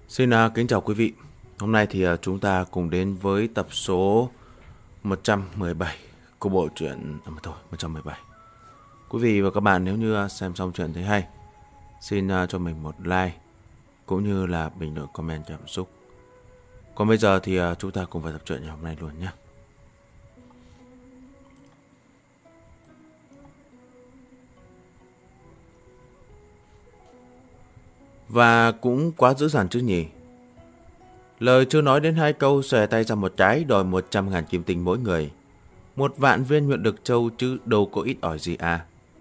Xin kính chào quý vị. Hôm nay thì chúng ta cùng đến với tập số 117 của bộ truyện 117. Quý vị và các bạn nếu như xem xong truyện thấy hay, xin cho mình một like cũng như là bình luận comment cảm xúc. Còn bây giờ thì chúng ta cùng vào tập truyện ngày hôm nay luôn nhé. Và cũng quá dữ dằn chứ nhỉ. Lời chưa nói đến hai câu, xòe tay ra một cái đòi 100.000 kim tinh mỗi người. 1 vạn viên huyện Đực Châu chứ đâu có ít ỏi gì à.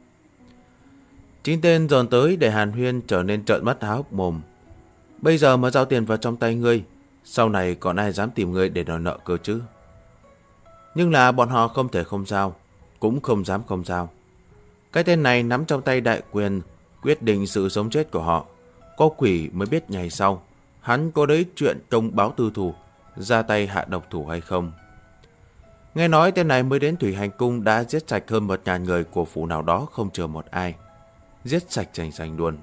9 tên dồn tới để hàn huyên trở nên trợn mắt há hốc mồm. Bây giờ mà giao tiền vào trong tay ngươi, sau này còn ai dám tìm ngươi để đòi nợ cơ chứ. Nhưng là bọn họ không thể không giao, cũng không dám không giao. Cái tên này nắm trong tay đại quyền, quyết định sự sống chết của họ. Có quỷ mới biết ngày sau hắn có đấy chuyện công báo tư thù, ra tay hạ độc thủ hay không. Nghe nói tên này mới đến Thủy Hành Cung đã giết sạch hơn 1.000 người của phủ nào đó không chừa một ai. Giết sạch rành rành luôn.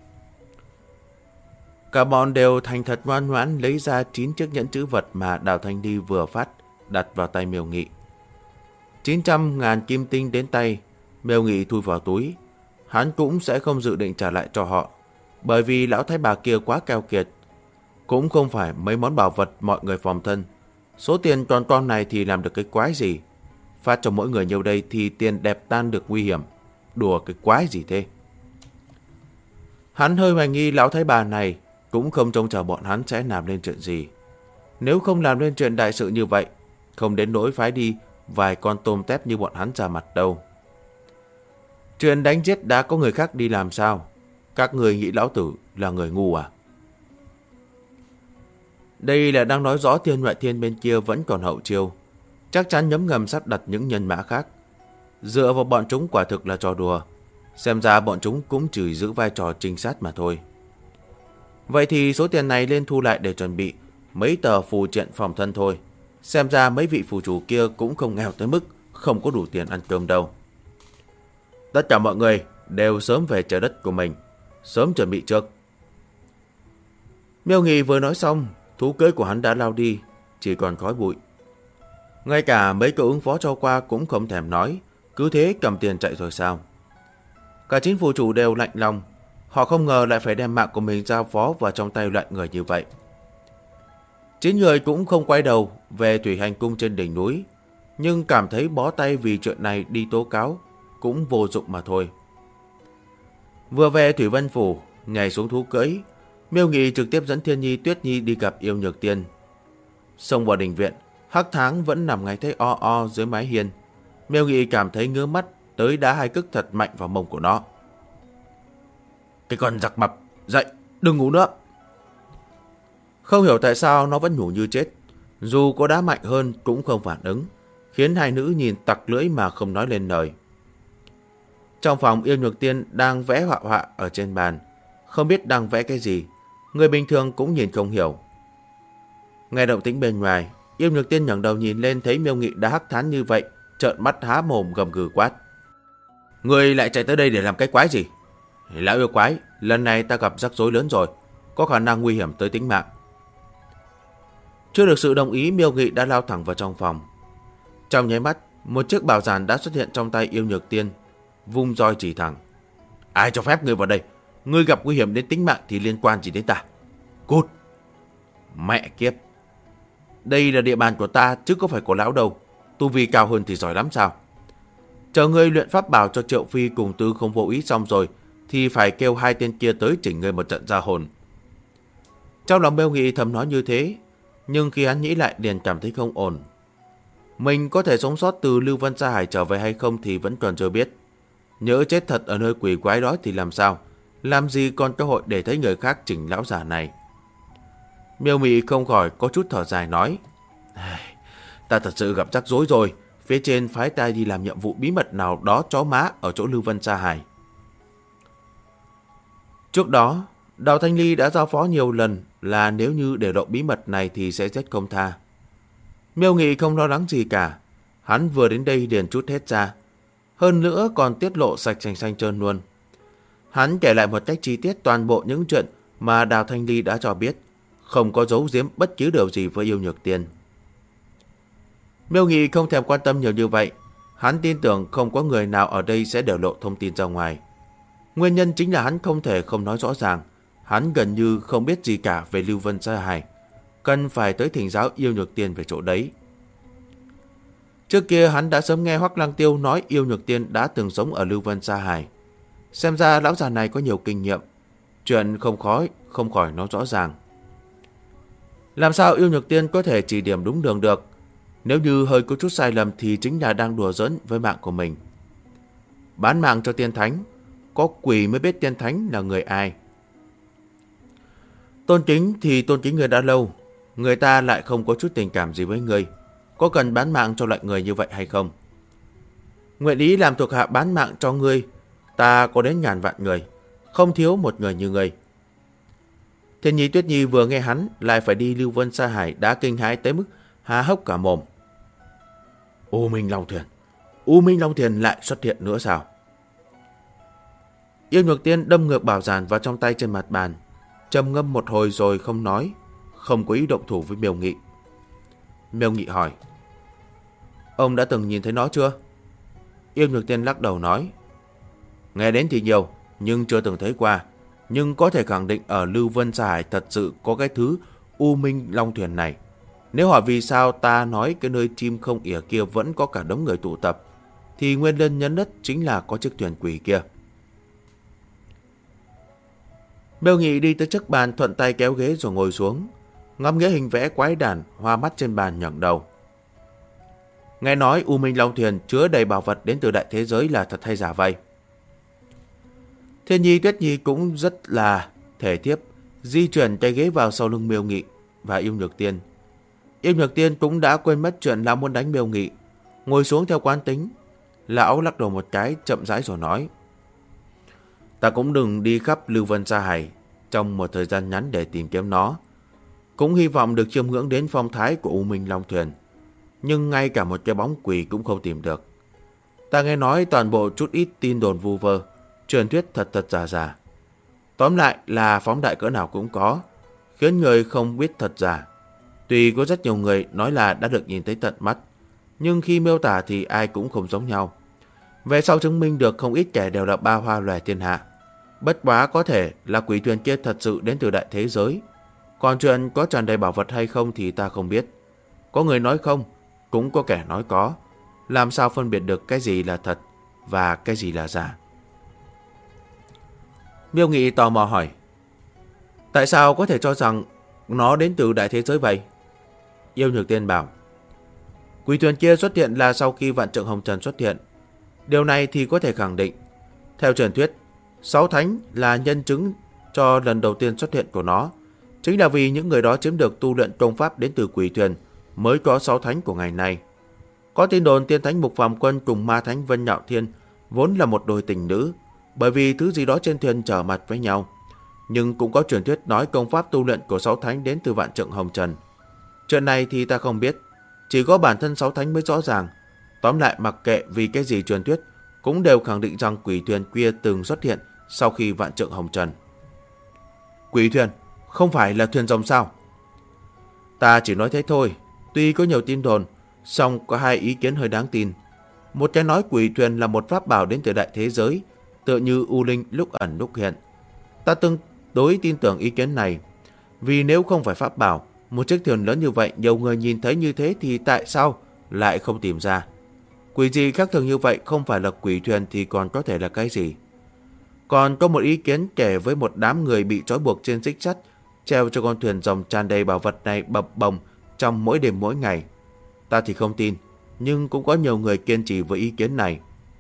Cả bọn đều thành thật ngoan ngoãn lấy ra 9 chiếc nhẫn chữ vật mà Đào Thanh Ly vừa phát, đặt vào tay Miêu Nghị. 900.000 kim tinh đến tay, Miêu Nghị thui vào túi. Hắn cũng sẽ không dự định trả lại cho họ, bởi vì lão thái bà kia quá keo kiệt. Cũng không phải mấy món bảo vật mọi người phòng thân. Số tiền con này thì làm được cái quái gì? Phát cho mỗi người nhiều đây thì tiền đẹp tan được nguy hiểm. Đùa cái quái gì thế? Hắn hơi hoài nghi lão thái bà này cũng không trông chờ bọn hắn sẽ làm lên chuyện gì. Nếu không làm lên chuyện đại sự như vậy, không đến nỗi phái đi vài con tôm tép như bọn hắn ra mặt đâu. Chuyện đánh giết đã có người khác đi làm sao? Các người nghĩ lão tử là người ngu à? Đây là đang nói rõ Thiên Ngoại Thiên bên kia vẫn còn hậu chiêu, chắc chắn nhấm ngầm sắp đặt những nhân mã khác. Dựa vào bọn chúng quả thực là trò đùa. Xem ra bọn chúng cũng chỉ giữ vai trò trinh sát mà thôi. Vậy thì số tiền này lên thu lại để chuẩn bị mấy tờ phù triện phòng thân thôi. Xem ra mấy vị phù chủ kia cũng không nghèo tới mức không có đủ tiền ăn cơm đâu. Tất cả mọi người đều sớm về trời đất của mình, sớm chuẩn bị trước. Miêu Nghị vừa nói xong, thú cưỡi của hắn đã lao đi, chỉ còn khói bụi. Ngay cả mấy câu ứng phó cho qua cũng không thèm nói, cứ thế cầm tiền chạy rồi sao. Cả 9 phù chủ đều lạnh lòng, họ không ngờ lại phải đem mạng của mình giao phó vào trong tay loại người như vậy. 9 người cũng không quay đầu về Thủy Hành Cung trên đỉnh núi, nhưng cảm thấy bó tay vì chuyện này đi tố cáo cũng vô dụng mà thôi. Vừa về Thủy Vân Phủ, nhảy xuống thú cưỡi, Miêu Nghị trực tiếp dẫn Thiên Nhi, Tuyết Nhi đi gặp Yêu Nhược Tiên. Xông vào đình viện, Hắc Tháng vẫn nằm ngay thấy o dưới mái hiên. Miêu Nghị cảm thấy ngứa mắt, tới đá 2 cước thật mạnh vào mông của nó. Cái con giặc mập, dậy, đừng ngủ nữa. Không hiểu tại sao nó vẫn ngủ như chết, dù có đá mạnh hơn cũng không phản ứng, khiến hai nữ nhìn tặc lưỡi mà không nói lên lời. Trong phòng, Yêu Nhược Tiên đang vẽ họa họa ở trên bàn, không biết đang vẽ cái gì, người bình thường cũng nhìn không hiểu. Nghe động tĩnh bên ngoài, Yêu Nhược Tiên ngẩng đầu nhìn lên thấy Miêu Nghị đã Hắc Thán như vậy, trợn mắt há mồm gầm gừ quát: Người lại chạy tới đây để làm cái quái gì? Lão yêu quái, lần này ta gặp rắc rối lớn rồi, có khả năng nguy hiểm tới tính mạng. Chưa được sự đồng ý, Miêu Nghị đã lao thẳng vào trong phòng. Trong nháy mắt, một chiếc bảo giản đã xuất hiện trong tay Yêu Nhược Tiên, vung roi chỉ thẳng. Ai cho phép ngươi vào đây? Ngươi gặp nguy hiểm đến tính mạng thì liên quan gì đến ta? Cút! Mẹ kiếp! Đây là địa bàn của ta chứ có phải của lão đâu. Tu vi cao hơn thì giỏi lắm sao? Chờ ngươi luyện pháp bảo cho Triệu Phi cùng Tư Không Vô Ý xong rồi thì phải kêu 2 tên kia tới chỉnh ngươi một trận ra hồn. Trong lòng Miêu Nghị thầm nói như thế, nhưng khi hắn nghĩ lại liền cảm thấy không ổn. Mình có thể sống sót từ Lưu Vân Sa Hải trở về hay không thì vẫn còn chưa biết. Nhỡ chết thật ở nơi quỷ quái đó thì làm sao? Làm gì còn cơ hội để thấy người khác chỉnh lão già này? Miêu Mị không khỏi có chút thở dài nói: Ta thật sự gặp rắc rối rồi. Phía trên phái ta đi làm nhiệm vụ bí mật nào đó chó má ở chỗ Lưu Vân Sa Hải. Trước đó, Đào Thanh Ly đã giao phó nhiều lần là nếu như để lộ bí mật này thì sẽ giết không tha. Miêu Nghị không lo lắng gì cả. Hắn vừa đến đây liền trút hết ra. Hơn nữa còn tiết lộ sạch sành xanh trơn luôn. Hắn kể lại một cách chi tiết toàn bộ những chuyện mà Đào Thanh Ly đã cho biết, không có giấu giếm bất cứ điều gì với Yêu Nhược Tiên. Miêu Nghị không thèm quan tâm nhiều như vậy. Hắn tin tưởng không có người nào ở đây sẽ để lộ thông tin ra ngoài. Nguyên nhân chính là hắn không thể không nói rõ ràng. Hắn gần như không biết gì cả về Lưu Vân Sa Hải, cần phải tới thỉnh giáo Yêu Nhược Tiên về chỗ đấy. Trước kia hắn đã sớm nghe Hoắc Lăng Tiêu nói Yêu Nhược Tiên đã từng sống ở Lưu Vân Sa Hải. Xem ra lão già này có nhiều kinh nghiệm. Chuyện không khỏi nói rõ ràng. Làm sao Yêu Nhược Tiên có thể chỉ điểm đúng đường được? Nếu như hơi có chút sai lầm thì chính là đang đùa giỡn với mạng của mình. Bán mạng cho tiên thánh, có quỷ mới biết tiên thánh là người ai. Tôn kính thì tôn kính người đã lâu, người ta lại không có chút tình cảm gì với người. Có cần bán mạng cho loại người như vậy hay không? Nguyện ý làm thuộc hạ bán mạng cho ngươi, ta có đến ngàn vạn người, không thiếu một người như ngươi. Thiên Nhi Tuyết Nhi vừa nghe hắn lại phải đi Lưu Vân Sa Hải đã kinh hãi tới mức há hốc cả mồm. U Minh Long Thuyền lại xuất hiện nữa sao? Yêu Nhược Tiên đâm ngược bảo giản vào trong tay trên mặt bàn, trầm ngâm một hồi rồi không nói, không có ý động thủ với Miêu Nghị. Miêu Nghị hỏi: Ông đã từng nhìn thấy nó chưa? Yêu Nhược Tiên lắc đầu nói: Nghe đến thì nhiều, nhưng chưa từng thấy qua. Nhưng có thể khẳng định ở Lưu Vân Sa Hải thật sự có cái thứ U Minh Long Thuyền này. Nếu hỏi vì sao ta nói cái nơi chim không ỉa kia vẫn có cả đống người tụ tập, thì nguyên nhân nhân nhất chính là có chiếc thuyền quỷ kia. Miêu Nghị đi tới trước bàn, thuận tay kéo ghế rồi ngồi xuống, ngắm nghĩa hình vẽ quái đản hoa mắt trên bàn, ngẩng đầu. Nghe nói U Minh Long Thuyền chứa đầy bảo vật đến từ đại thế giới, là thật hay giả vậy? Thiên Nhi Tuyết Nhi cũng rất là thể thiếp, di chuyển cái ghế vào sau lưng Miêu Nghị và Yêu Nhược Tiên. Yêu Nhược Tiên cũng đã quên mất chuyện lão muốn đánh Miêu Nghị, ngồi xuống theo quán tính. Lão lắc đầu một cái, chậm rãi rồi nói: Ta cũng đừng đi khắp Lưu Vân Sa Hải trong một thời gian ngắn để tìm kiếm nó, cũng hy vọng được chiêm ngưỡng đến phong thái của U Minh Long Thuyền, nhưng ngay cả một cái bóng quỷ cũng không tìm được. Ta nghe nói toàn bộ chút ít tin đồn vu vơ, truyền thuyết thật giả giả. Tóm lại là phóng đại cỡ nào cũng có, khiến người không biết thật giả. Tuy có rất nhiều người nói là đã được nhìn thấy tận mắt, nhưng khi miêu tả thì ai cũng không giống nhau. Về sau chứng minh được không ít kẻ đều là ba hoa loài thiên hạ. Bất quá có thể là quỷ thuyền kia thật sự đến từ đại thế giới. Còn chuyện có tràn đầy bảo vật hay không thì ta không biết. Có người nói không, cũng có kẻ nói có. Làm sao phân biệt được cái gì là thật và cái gì là giả? Miêu Nghị tò mò hỏi: Tại sao có thể cho rằng nó đến từ đại thế giới vậy? Yêu Nhược Tiên bảo: Quỷ thuyền kia xuất hiện là sau khi Vạn Trượng Hồng Trần xuất hiện. Điều này thì có thể khẳng định. Theo truyền thuyết, Sáu Thánh là nhân chứng cho lần đầu tiên xuất hiện của nó. Chính là vì những người đó chiếm được tu luyện công pháp đến từ quỷ thuyền mới có Sáu Thánh của ngày nay. Có tin đồn Tiên Thánh Mục Phàm Quân cùng Ma Thánh Vân Nhạo Thiên vốn là một đôi tình nữ, bởi vì thứ gì đó trên thuyền trở mặt với nhau. Nhưng cũng có truyền thuyết nói công pháp tu luyện của Sáu Thánh đến từ Vạn Trượng Hồng Trần. Chuyện này thì ta không biết, chỉ có bản thân Sáu Thánh mới rõ ràng. Tóm lại mặc kệ vì cái gì truyền thuyết, cũng đều khẳng định rằng quỷ thuyền kia từng xuất hiện sau khi Vạn Trượng Hồng Trần. Quỷ thuyền không phải là thuyền rồng sao? Ta chỉ nói thế thôi. Tuy có nhiều tin đồn, song có hai ý kiến hơi đáng tin. Một cái nói quỷ thuyền là một pháp bảo đến từ đại thế giới, tựa như U Linh lúc ẩn lúc hiện. Ta tương đối tin tưởng ý kiến này, vì nếu không phải pháp bảo, một chiếc thuyền lớn như vậy nhiều người nhìn thấy như thế thì tại sao lại không tìm ra? Quỷ gì khác thường như vậy không phải là quỷ thuyền thì còn có thể là cái gì? Còn có một ý kiến kể với một đám người bị trói buộc trên xích sắt, treo cho con thuyền rồng tràn đầy bảo vật này bập bồng trong mỗi đêm mỗi ngày. Ta thì không tin, nhưng cũng có nhiều người kiên trì với ý kiến này.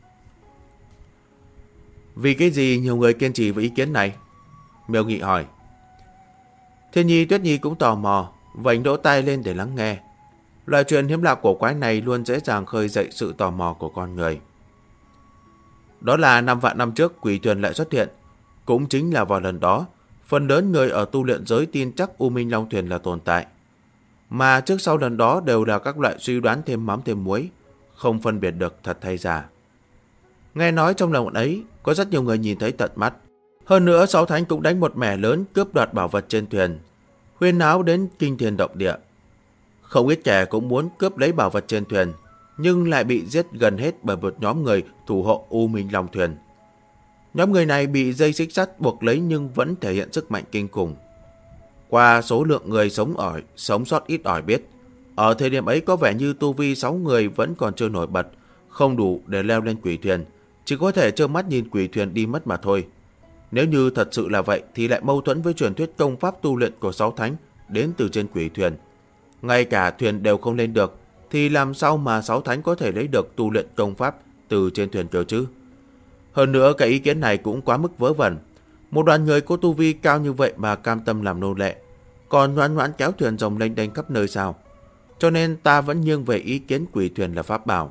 Vì cái gì nhiều người kiên trì với ý kiến này? Miêu Nghị hỏi. Thiên Nhi Tuyết Nhi cũng tò mò, vành đỗ tai lên để lắng nghe. Loại chuyện hiếm lạ cổ quái này luôn dễ dàng khơi dậy sự tò mò của con người. Đó là 5 vạn năm trước quỷ thuyền lại xuất hiện. Cũng chính là vào lần đó, phần lớn người ở tu luyện giới tin chắc U Minh Long Thuyền là tồn tại. Mà trước sau lần đó đều là các loại suy đoán thêm mắm thêm muối, không phân biệt được thật hay giả. Nghe nói trong lần ấy, có rất nhiều người nhìn thấy tận mắt. Hơn nữa, Sáu Thánh cũng đánh một mẻ lớn cướp đoạt bảo vật trên thuyền. huyên náo đến kinh thiên động địa. Không ít kẻ cũng muốn cướp lấy bảo vật trên thuyền, nhưng lại bị giết gần hết bởi một nhóm người thủ hộ U Minh Long thuyền. Nhóm người này bị dây xích sắt buộc lấy nhưng vẫn thể hiện sức mạnh kinh khủng. Qua số lượng người sống sót ít ỏi biết, ở thời điểm ấy có vẻ như tu vi 6 người vẫn còn chưa nổi bật, không đủ để leo lên quỷ thuyền, chỉ có thể trơ mắt nhìn quỷ thuyền đi mất mà thôi. Nếu như thật sự là vậy thì lại mâu thuẫn với truyền thuyết công pháp tu luyện của 6 thánh đến từ trên quỷ thuyền. Ngay cả thuyền đều không lên được, thì làm sao mà 6 thánh có thể lấy được tu luyện công pháp từ trên thuyền cơ chứ? Hơn nữa cái ý kiến này cũng quá mức vớ vẩn. Một đoàn người có tu vi cao như vậy mà cam tâm làm nô lệ, còn ngoan ngoãn kéo thuyền rồng lênh đênh khắp nơi sao? Cho nên ta vẫn nghiêng về ý kiến quỷ thuyền là pháp bảo.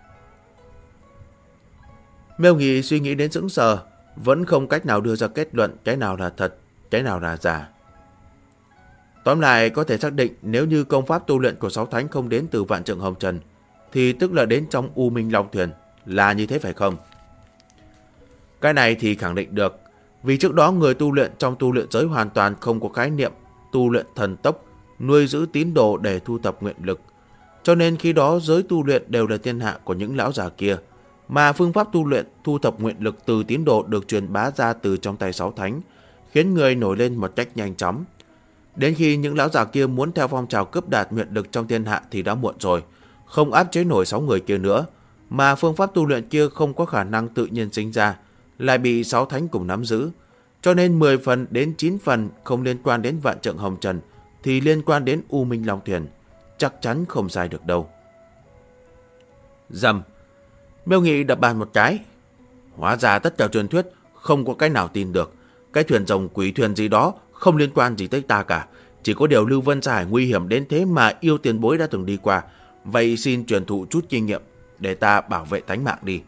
Miêu Nghị suy nghĩ đến sững sờ, vẫn không cách nào đưa ra kết luận cái nào là thật, cái nào là giả. Tóm lại có thể xác định nếu như công pháp tu luyện của 6 thánh không đến từ Vạn Trượng Hồng Trần, thì tức là đến trong U Minh Long thuyền, là như thế phải không? Cái này thì khẳng định được, vì trước đó người tu luyện trong tu luyện giới hoàn toàn không có khái niệm tu luyện thần tốc, nuôi giữ tín đồ để thu thập nguyện lực. Cho nên khi đó giới tu luyện đều là thiên hạ của những lão già kia, mà phương pháp tu luyện thu thập nguyện lực từ tín đồ được truyền bá ra từ trong tay 6 thánh, khiến người nổi lên một cách nhanh chóng. Đến khi những lão già kia muốn theo phong trào cướp đoạt nguyện lực trong thiên hạ thì đã muộn rồi, không áp chế nổi 6 người kia nữa, mà phương pháp tu luyện kia không có khả năng tự nhiên sinh ra, lại bị 6 thánh cùng nắm giữ. Cho nên 10 phần đến 9 phần không liên quan đến Vạn Trượng Hồng Trần thì liên quan đến U Minh Long thuyền, chắc chắn không sai được đâu. Dầm. Miêu Nghị đập bàn một cái. Hóa ra tất cả truyền thuyết không có cái nào tin được. Cái thuyền rồng quỷ thuyền gì đó không liên quan gì tới ta cả. Chỉ có điều Lưu Vân Sa Hải nguy hiểm đến thế mà yêu tiền bối đã từng đi qua. Vậy xin truyền thụ chút kinh nghiệm để ta bảo vệ tánh mạng đi.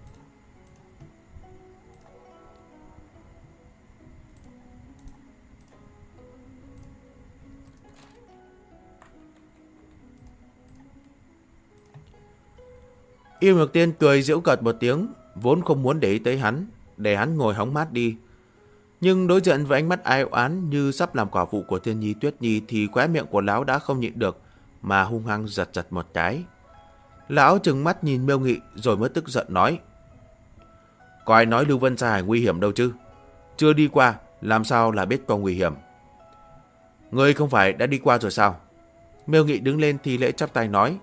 Yêu Ngược Tiên cười giễu cợt một tiếng, vốn không muốn để ý tới hắn, để hắn ngồi hóng mát đi. Nhưng đối diện với ánh mắt ai oán như sắp làm quả phụ của Thiên Nhi Tuyết Nhi thì khóe miệng của lão đã không nhịn được mà hung hăng giật giật một cái. Lão trừng mắt nhìn Miêu Nghị rồi mới tức giận nói: Có ai nói Lưu Vân Sa Hải nguy hiểm đâu chứ? Chưa đi qua, làm sao là biết có nguy hiểm? Ngươi không phải đã đi qua rồi sao? Miêu Nghị đứng lên thì lễ chắp tay nói: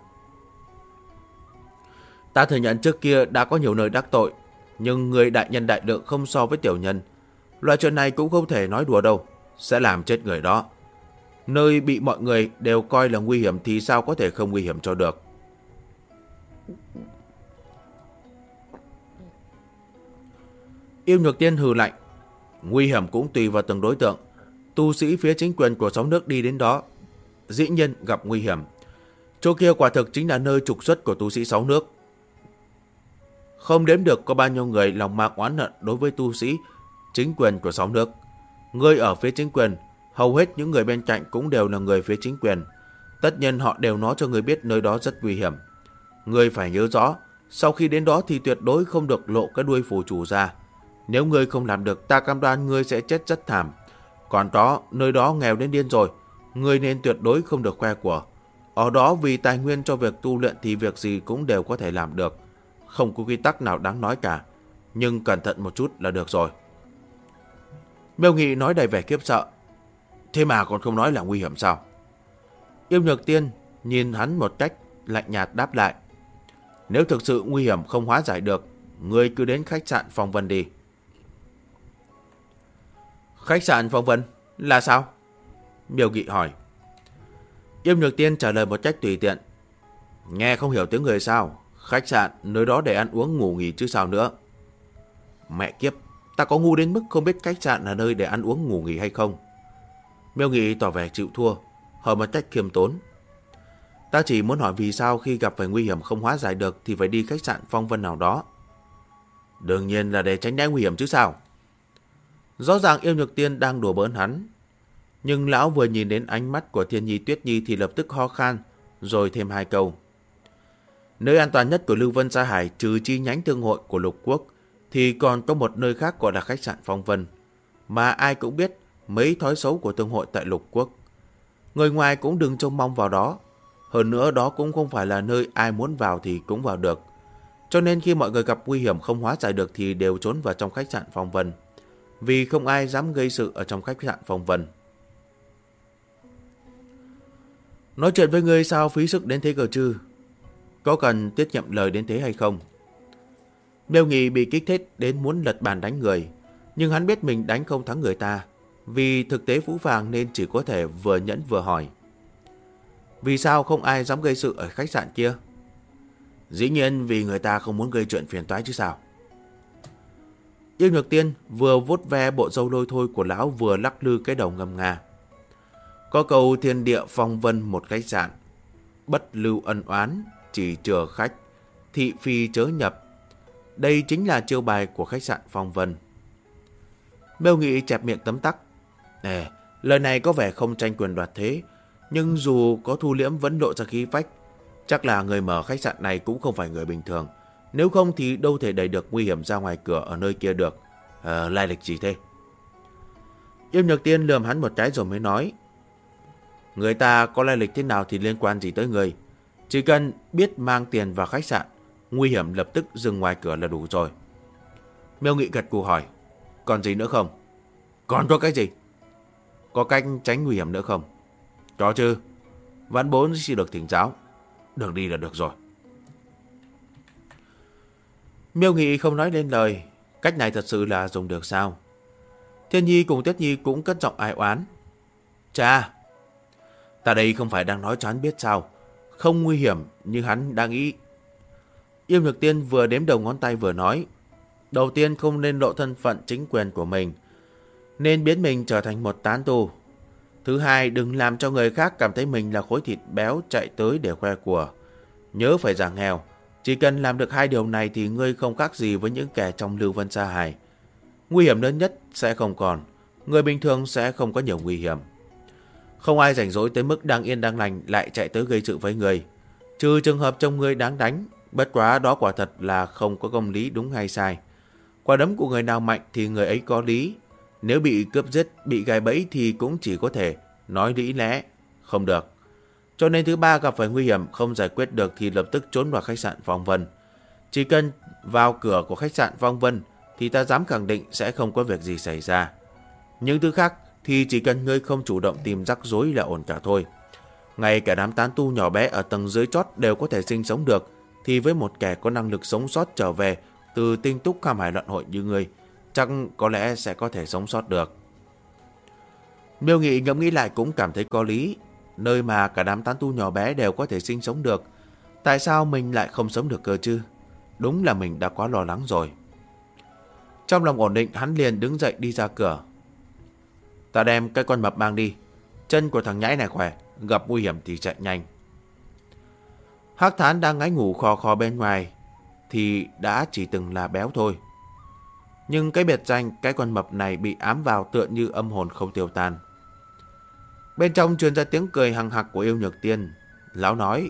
Ta thừa nhận trước kia đã có nhiều nơi đắc tội, nhưng người đại nhân đại lượng không so với tiểu nhân. Loại chuyện này cũng không thể nói đùa đâu, sẽ làm chết người đó. Nơi bị mọi người đều coi là nguy hiểm thì sao có thể không nguy hiểm cho được. Yêu Nhược Tiên hừ lạnh: Nguy hiểm cũng tùy vào từng đối tượng. Tu sĩ phía chính quyền của 6 nước đi đến đó, dĩ nhiên gặp nguy hiểm. Chỗ kia quả thực chính là nơi trục xuất của tu sĩ 6 nước. Không đếm được có bao nhiêu người lòng mang oán hận đối với tu sĩ chính quyền của 6 nước. Người ở phía chính quyền, hầu hết những người bên cạnh cũng đều là người phía chính quyền. Tất nhiên họ đều nói cho người biết nơi đó rất nguy hiểm. Người phải nhớ rõ, sau khi đến đó thì tuyệt đối không được lộ cái đuôi phù chủ ra. Nếu người không làm được, ta cam đoan người sẽ chết rất thảm. Còn đó, nơi đó nghèo đến điên rồi, người nên tuyệt đối không được khoe của. Ở đó vì tài nguyên cho việc tu luyện thì việc gì cũng đều có thể làm được. Không có quy tắc nào đáng nói cả, nhưng cẩn thận một chút là được rồi. Miêu Nghị nói đầy vẻ khiếp sợ: Thế mà còn không nói là nguy hiểm sao? Yêu Nhược Tiên nhìn hắn một cách lạnh nhạt đáp lại: Nếu thực sự nguy hiểm không hóa giải được, ngươi cứ đến khách sạn Phong Vân đi. Khách sạn Phong Vân là sao? Miêu Nghị hỏi. Yêu Nhược Tiên trả lời một cách tùy tiện: Nghe không hiểu tiếng người sao? Khách sạn, nơi đó để ăn uống ngủ nghỉ chứ sao nữa. Mẹ kiếp, ta có ngu đến mức không biết khách sạn là nơi để ăn uống ngủ nghỉ hay không? Miêu Nghị tỏ vẻ chịu thua, hỏi một cách khiêm tốn: Ta chỉ muốn hỏi vì sao khi gặp phải nguy hiểm không hóa giải được thì phải đi khách sạn Phong Vân nào đó. Đương nhiên là để tránh né nguy hiểm chứ sao. Rõ ràng Yêu Nhược Tiên đang đùa bỡn hắn. Nhưng lão vừa nhìn đến ánh mắt của Thiên Nhi Tuyết Nhi thì lập tức ho khan, rồi thêm 2 câu: Nơi an toàn nhất của Lưu Vân Sa Hải trừ chi nhánh thương hội của Lục Quốc thì còn có một nơi khác gọi là khách sạn Phong Vân. Mà ai cũng biết mấy thói xấu của thương hội tại Lục Quốc. Người ngoài cũng đừng trông mong vào đó. Hơn nữa đó cũng không phải là nơi ai muốn vào thì cũng vào được. Cho nên khi mọi người gặp nguy hiểm không hóa giải được thì đều trốn vào trong khách sạn Phong Vân. Vì không ai dám gây sự ở trong khách sạn Phong Vân. Nói chuyện với ngươi sao phí sức đến thế cơ chứ? Có cần tiết kiệm lời đến thế hay không? Miêu Nghị bị kích thích đến muốn lật bàn đánh người. Nhưng hắn biết mình đánh không thắng người ta. Vì thực tế phũ phàng nên chỉ có thể vừa nhẫn vừa hỏi. Vì sao không ai dám gây sự ở khách sạn kia? Dĩ nhiên vì người ta không muốn gây chuyện phiền toái chứ sao. Yêu Nhược Tiên vừa vuốt ve bộ râu lôi thôi của lão vừa lắc lư cái đầu ngâm nga. Có câu thiên địa phong vân một khách sạn, bất lưu ân oán, chỉ chừa khách, thị phi chớ nhập. Đây chính là chiêu bài của khách sạn Phong Vân. Miêu Nghị chẹp miệng tấm tắc. Lời này có vẻ không tranh quyền đoạt thế, nhưng dù có thu liễm vẫn lộ ra khí phách. Chắc là người mở khách sạn này cũng không phải người bình thường. Nếu không thì đâu thể đẩy được nguy hiểm ra ngoài cửa ở nơi kia được. Lai lịch gì thế? Yêu Nhược Tiên lườm hắn một cái rồi mới nói. Người ta có lai lịch thế nào thì liên quan gì tới người. Chỉ cần biết mang tiền vào khách sạn, nguy hiểm lập tức dừng ngoài cửa là đủ rồi. Miêu Nghị gật gù hỏi. Còn gì nữa không? Còn có cái gì? Có cách tránh nguy hiểm nữa không? Có chứ. Vãn bối chỉ được thỉnh giáo. Đường đi là được rồi. Miêu Nghị không nói lên lời. Cách này thật sự là dùng được sao? Thiên Nhi cùng Tuyết Nhi cũng cất giọng ai oán. Cha, ta đây không phải đang nói cho hắn biết sao? Không nguy hiểm như hắn đang nghĩ. Yêu Nhược Tiên vừa đếm đầu ngón tay vừa nói. Đầu tiên không nên lộ thân phận chính quyền của mình, nên biến mình trở thành một tán tu. Thứ hai, đừng làm cho người khác cảm thấy mình là khối thịt béo chạy tới để khoe của. Nhớ phải giả nghèo. Chỉ cần làm được hai điều này thì ngươi không khác gì với những kẻ trong Lưu Vân Sa Hải. Nguy hiểm lớn nhất sẽ không còn. Người bình thường sẽ không có nhiều nguy hiểm. Không ai rảnh rỗi tới mức đang yên đang lành lại chạy tới gây sự với người. Trừ trường hợp trong người đáng đánh. Bất quá đó quả thật là không có công lý đúng hay sai. Quả đấm của người nào mạnh thì người ấy có lý. Nếu bị cướp giết, bị gài bẫy thì cũng chỉ có thể nói lý lẽ. Không được. Cho nên thứ ba gặp phải nguy hiểm không giải quyết được thì lập tức trốn vào khách sạn Phong Vân. Chỉ cần vào cửa của khách sạn Phong Vân thì ta dám khẳng định sẽ không có việc gì xảy ra. Những thứ khác thì chỉ cần ngươi không chủ động tìm rắc rối là ổn cả thôi. Ngay cả đám tán tu nhỏ bé ở tầng dưới chót đều có thể sinh sống được, thì với một kẻ có năng lực sống sót trở về từ tinh túc Kham Hải loạn hội như ngươi, chắc có lẽ sẽ có thể sống sót được. Miêu Nghị ngẫm nghĩ lại cũng cảm thấy có lý. Nơi mà cả đám tán tu nhỏ bé đều có thể sinh sống được, tại sao mình lại không sống được cơ chứ? Đúng là mình đã quá lo lắng rồi. Trong lòng ổn định, hắn liền đứng dậy đi ra cửa. Ta đem cái con mập mang đi. Chân của thằng nhãi này khỏe, gặp nguy hiểm thì chạy nhanh. Hắc Thán đang ngáy ngủ khò khò bên ngoài thì đã chỉ từng là béo thôi. Nhưng cái biệt danh cái con mập này bị ám vào tựa như âm hồn không tiêu tan. Bên trong truyền ra tiếng cười hằng hặc của Yêu Nhược Tiên. Lão nói,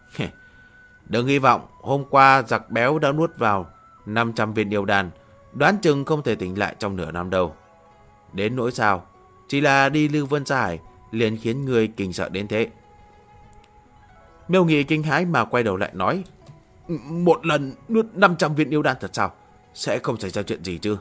đừng hy vọng, hôm qua giặc béo đã nuốt vào 500 viên yêu đan, đoán chừng không thể tỉnh lại trong nửa năm đâu. Đến nỗi sao, chỉ là đi Lưu Vân Sa Hải liền khiến người kinh sợ đến thế. Miêu Nghị kinh hãi mà quay đầu lại nói, một lần nuốt 500 viên yêu đan thật sao? Sẽ không xảy ra chuyện gì chứ?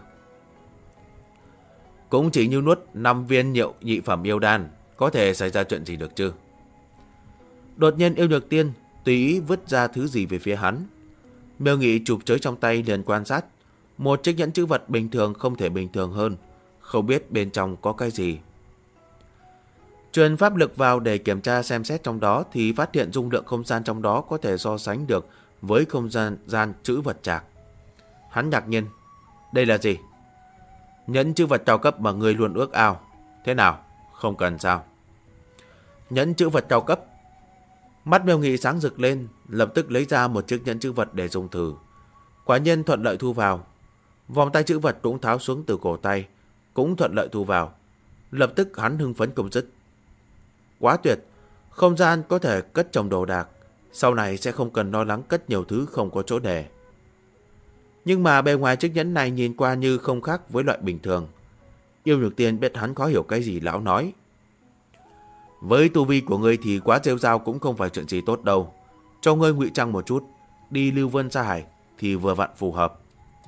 Cũng chỉ như nuốt 5 viên nhị phẩm yêu đan, có thể xảy ra chuyện gì được chứ? Đột nhiên Yêu Nhược Tiên tùy ý vứt ra thứ gì về phía hắn. Miêu Nghị chụp chới trong tay liền quan sát. Một chiếc nhẫn chữ vật bình thường không thể bình thường hơn, không biết bên trong có cái gì. Truyền pháp lực vào để kiểm tra xem xét trong đó thì phát hiện dung lượng không gian trong đó có thể so sánh được với không gian chữ vật trạc. Hắn ngạc nhiên, đây là gì? Nhẫn chữ vật cao cấp mà người luôn ước ao. Thế nào? Không cần sao? Nhẫn chữ vật cao cấp. Mắt Miêu Nghị sáng rực lên, lập tức lấy ra một chiếc nhẫn chữ vật để dùng thử. Quả nhiên thuận lợi thu vào. Vòng tay chữ vật cũng tháo xuống từ cổ tay, cũng thuận lợi thu vào. Lập tức hắn hưng phấn không dứt. Quá tuyệt, không gian có thể cất chồng đồ đạc, sau này sẽ không cần lo lắng cất nhiều thứ không có chỗ để. Nhưng mà bề ngoài chiếc nhẫn này nhìn qua như không khác với loại bình thường. Yêu Nhược Tiên biết hắn khó hiểu cái gì lão nói. Với tu vi của ngươi thì quá rêu rao cũng không phải chuyện gì tốt đâu. Cho ngươi ngụy trang một chút, đi Lưu Vân Sa Hải thì vừa vặn phù hợp.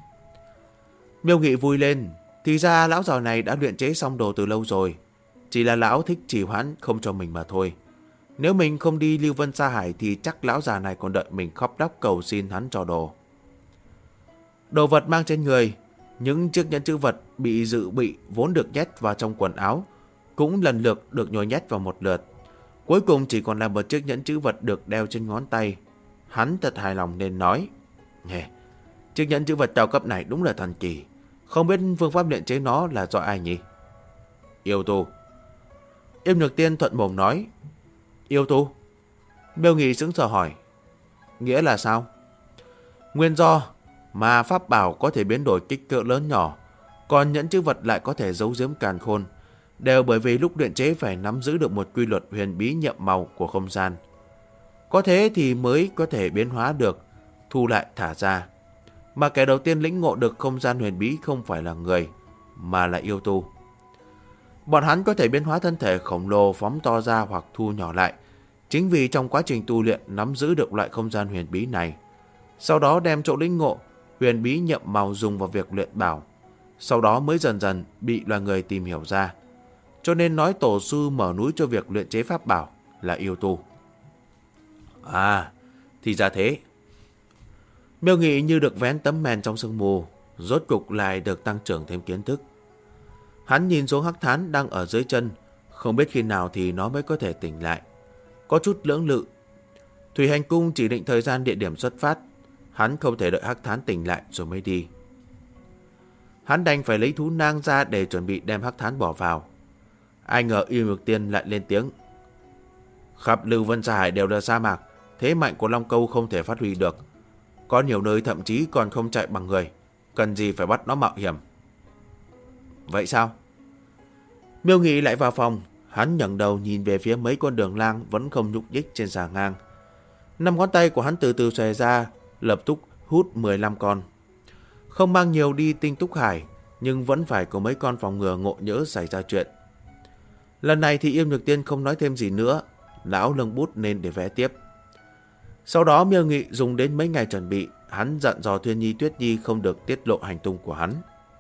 Miêu Nghị vui lên, thì ra lão già này đã luyện chế xong đồ từ lâu rồi. Chỉ là lão thích trì hoãn không cho mình mà thôi. Nếu mình không đi Lưu Vân Sa Hải thì chắc lão già này còn đợi mình khóc lóc cầu xin hắn cho đồ. Đồ vật mang trên người, những chiếc nhẫn chữ vật bị dự bị vốn được nhét vào trong quần áo, cũng lần lượt được nhồi nhét vào một lượt. Cuối cùng chỉ còn là một chiếc nhẫn chữ vật được đeo trên ngón tay. Hắn thật hài lòng nên nói: chiếc nhẫn chữ vật cao cấp này đúng là thần kỳ. Không biết phương pháp luyện chế nó là do ai nhỉ? Yêu tu. Yêm Nhược Tiên thuận mồm nói. Yêu tu? Miêu Nghị sững sờ hỏi. Nghĩa là sao? Nguyên do mà pháp bảo có thể biến đổi kích cỡ lớn nhỏ, còn nhẫn chữ vật lại có thể giấu giếm càn khôn, đều bởi vì lúc luyện chế phải nắm giữ được một quy luật huyền bí nhiệm màu của không gian. Có thế thì mới có thể biến hóa được, thu lại thả ra. Mà kẻ đầu tiên lĩnh ngộ được không gian huyền bí không phải là người, mà là yêu tu. Bọn hắn có thể biến hóa thân thể khổng lồ phóng to ra hoặc thu nhỏ lại, chính vì trong quá trình tu luyện nắm giữ được loại không gian huyền bí này. Sau đó đem chỗ lĩnh ngộ huyền bí nhiệm màu dùng vào việc luyện bảo, sau đó mới dần dần bị loài người tìm hiểu ra. Cho nên nói tổ sư mở núi cho việc luyện chế pháp bảo là yêu tu. À, thì ra thế. Miêu Nghị như được vén tấm mền trong sương mù, rốt cục lại được tăng trưởng thêm kiến thức. Hắn nhìn xuống hắc thán đang ở dưới chân, không biết khi nào thì nó mới có thể tỉnh lại. Có chút lưỡng lự. Thủy Hành Cung chỉ định thời gian địa điểm xuất phát, hắn không thể đợi hắc thán tỉnh lại rồi mới đi. Hắn đành phải lấy thú nang ra để chuẩn bị đem hắc thán bỏ vào. Ai ngờ Yêm Nhược Tiên lại lên tiếng. Khắp Lưu Vân Sa Hải đều là sa mạc, thế mạnh của Long Câu không thể phát huy được. Có nhiều nơi thậm chí còn không chạy bằng người, cần gì phải bắt nó mạo hiểm. Vậy sao? Miêu Nghị lại vào phòng, hắn ngẩng đầu nhìn về phía mấy con đường lang vẫn không nhúc nhích trên xà ngang. 5 ngón tay của hắn từ từ xòe ra, lập tức hút 15 con. Không mang nhiều đi Tinh Túc Hải, nhưng vẫn phải có mấy con phòng ngừa ngộ nhỡ xảy ra chuyện. Lần này thì Yêm Nhược Tiên không nói thêm gì nữa, lão lâng bút nên để vẽ tiếp. Sau đó Miêu Nghị dùng đến mấy ngày chuẩn bị, hắn dặn dò Thuyên Nhi Tuyết Nhi không được tiết lộ hành tung của hắn.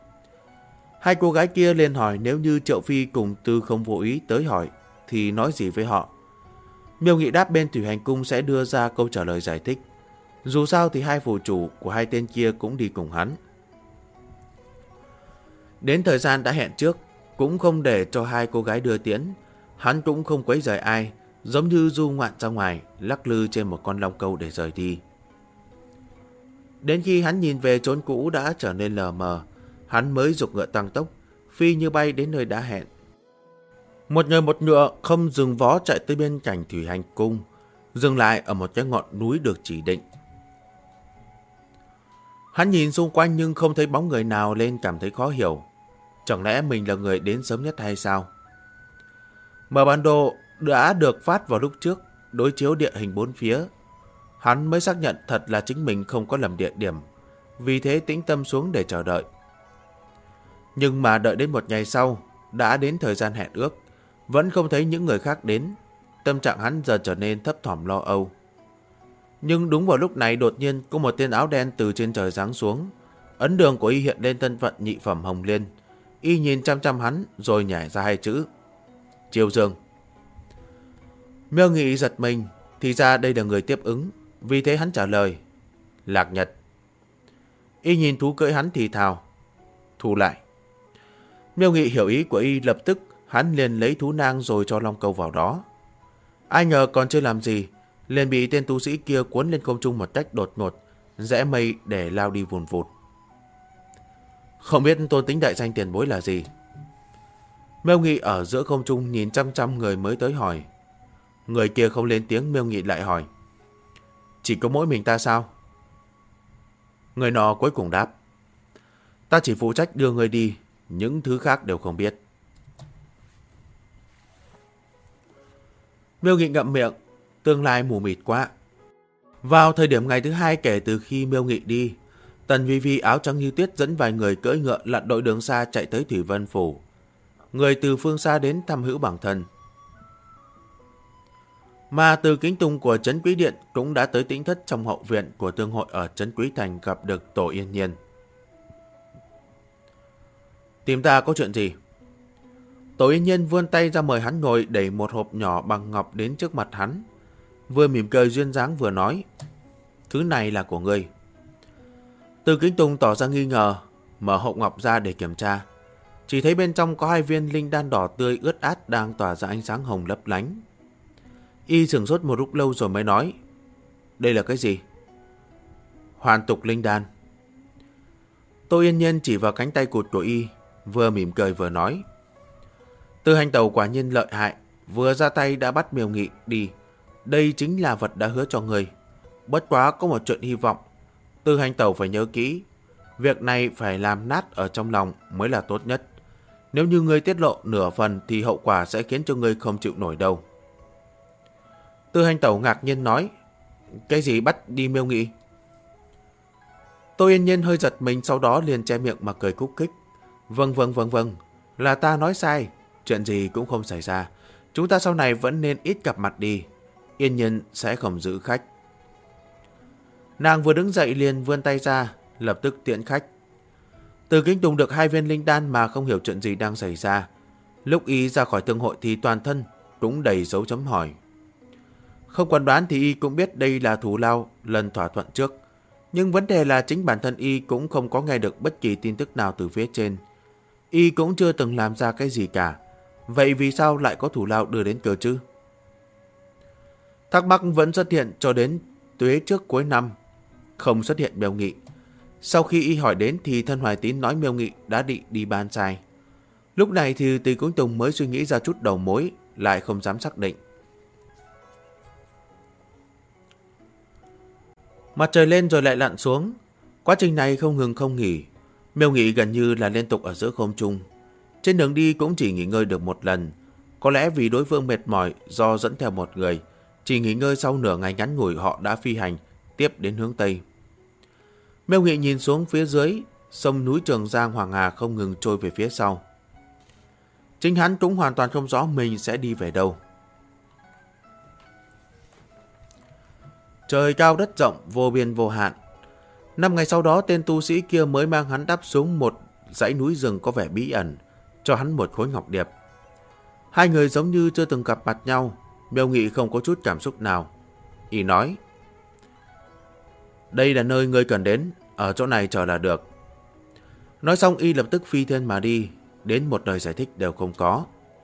Hai cô gái kia lên hỏi nếu như Triệu Phi cùng Tư không vô ý tới hỏi thì nói gì với họ. Miêu Nghị đáp bên Thủy Hành Cung sẽ đưa ra câu trả lời giải thích. Dù sao thì hai phù chủ của hai tên kia cũng đi cùng hắn. Đến thời gian đã hẹn trước, cũng không để cho hai cô gái đưa tiễn. Hắn cũng không quấy rầy ai, giống như du ngoạn ra ngoài, lắc lư trên một con long câu để rời đi. Đến khi hắn nhìn về chốn cũ đã trở nên lờ mờ, hắn mới giục ngựa tăng tốc, phi như bay đến nơi đã hẹn. Một người một ngựa không dừng vó chạy tới bên cạnh Thủy Hành Cung, dừng lại ở một cái ngọn núi được chỉ định. Hắn nhìn xung quanh nhưng không thấy bóng người nào nên cảm thấy khó hiểu. Chẳng lẽ mình là người đến sớm nhất hay sao? Mở bản đồ đã được phát vào lúc trước, đối chiếu địa hình bốn phía. Hắn mới xác nhận thật là chính mình không có lầm địa điểm, vì thế tĩnh tâm xuống để chờ đợi. Nhưng mà đợi đến một ngày sau, đã đến thời gian hẹn ước, vẫn không thấy những người khác đến. Tâm trạng hắn giờ trở nên thấp thỏm lo âu. Nhưng đúng vào lúc này đột nhiên có một tên áo đen từ trên trời giáng xuống. Ấn đường của y hiện lên thân phận nhị phẩm Hồng Liên. Y nhìn chăm chăm hắn rồi nhảy ra hai chữ: Chiêu Dương. Miêu Nghị giật mình, thì ra đây là người tiếp ứng, vì thế hắn trả lời: Lạc Nhật. Y nhìn thú cưỡi hắn thì thào: Thu lại. Miêu Nghị hiểu ý của y, lập tức hắn liền lấy thú nang rồi cho long câu vào đó. Ai ngờ còn chưa làm gì, liền bị tên tu sĩ kia cuốn lên không trung một cách đột ngột, rẽ mây để lao đi vùn vụt. Không biết tôn tính đại danh tiền bối là gì? Miêu Nghị ở giữa không trung nhìn chăm chăm người mới tới hỏi. Người kia không lên tiếng, Miêu Nghị lại hỏi: Chỉ có mỗi mình ta sao? Người nọ cuối cùng đáp: Ta chỉ phụ trách đưa người đi, những thứ khác đều không biết. Miêu Nghị ngậm miệng, tương lai mù mịt quá. Vào thời điểm ngày thứ hai kể từ khi Miêu Nghị đi, Tần Vi Vi áo trắng như tuyết dẫn vài người cưỡi ngựa lặn đội đường xa chạy tới Thủy Vân Phủ. Người từ phương xa đến thăm hữu bản thân. Mà Từ Kính Tùng của Trấn Quý Điện cũng đã tới tĩnh thất trong hậu viện của thương hội ở Trấn Quý Thành gặp được Tổ Yên Nhiên. Tìm ta có chuyện gì? Tổ Yên Nhiên vươn tay ra mời hắn ngồi, đẩy một hộp nhỏ bằng ngọc đến trước mặt hắn. Vừa mỉm cười duyên dáng vừa nói, thứ này là của ngươi. Từ Kính Tùng tỏ ra nghi ngờ, mở hộp ngọc ra để kiểm tra. Chỉ thấy bên trong có 2 viên linh đan đỏ tươi ướt át đang tỏa ra ánh sáng hồng lấp lánh. Y sửng sốt một lúc lâu rồi mới nói, đây là cái gì? Hoàn tục linh đan. Tô Yên Nhiên chỉ vào cánh tay cụt của Y, vừa mỉm cười vừa nói, Tư Hành Tẩu quả nhiên lợi hại, vừa ra tay đã bắt Miêu Nghị đi. Đây chính là vật đã hứa cho người. Bất quá có một chuyện hy vọng, Tư Hành Tẩu phải nhớ kỹ, việc này phải làm nát ở trong lòng mới là tốt nhất. Nếu như ngươi tiết lộ nửa phần thì hậu quả sẽ khiến cho ngươi không chịu nổi đâu. Tư Hành Tẩu ngạc nhiên nói, cái gì bắt đi Miêu Nghị? Tô Yên Nhiên hơi giật mình, sau đó liền che miệng mà cười khúc khích. Vâng, là ta nói sai, chuyện gì cũng không xảy ra. Chúng ta sau này vẫn nên ít gặp mặt đi. Yên Nhiên sẽ không giữ khách. Nàng vừa đứng dậy liền vươn tay ra, lập tức tiễn khách. Từ Kính Tùng được 2 viên linh đan mà không hiểu chuyện gì đang xảy ra. Lúc Y ra khỏi thương hội thì toàn thân cũng đầy dấu chấm hỏi. Không cần đoán thì Y cũng biết đây là thù lao lần thỏa thuận trước. Nhưng vấn đề là chính bản thân Y cũng không có nghe được bất kỳ tin tức nào từ phía trên. Y cũng chưa từng làm ra cái gì cả. Vậy vì sao lại có thù lao đưa đến cơ chứ? Thắc mắc vẫn xuất hiện cho đến tuế trước cuối năm. Không xuất hiện Miêu Nghị. Sau khi Y hỏi đến thì thân Hoài Tín nói Miêu Nghị đã định đi ban sai. Lúc này thì Từ Kính Tùng mới suy nghĩ ra chút đầu mối, lại không dám xác định. Mặt trời lên rồi lại lặn xuống. Quá trình này không ngừng không nghỉ. Miêu Nghị gần như là liên tục ở giữa không trung. Trên đường đi cũng chỉ nghỉ ngơi được một lần. Có lẽ vì đối phương mệt mỏi do dẫn theo một người, chỉ nghỉ ngơi sau nửa ngày ngắn ngủi họ đã phi hành tiếp đến hướng Tây. Miêu Nghị nhìn xuống phía dưới, sông núi Trường Giang Hoàng Hà không ngừng trôi về phía sau. Chính hắn cũng hoàn toàn không rõ mình sẽ đi về đâu. Trời cao đất rộng, vô biên vô hạn. 5 ngày sau đó, tên tu sĩ kia mới mang hắn đáp xuống một dãy núi rừng có vẻ bí ẩn, cho hắn một khối ngọc điệp. 2 người giống như chưa từng gặp mặt nhau. Miêu Nghị không có chút cảm xúc nào. Y nói, đây là nơi ngươi cần đến, ở chỗ này chờ là được. Nói xong Y lập tức phi thiên mà đi, đến một lời giải thích đều không có.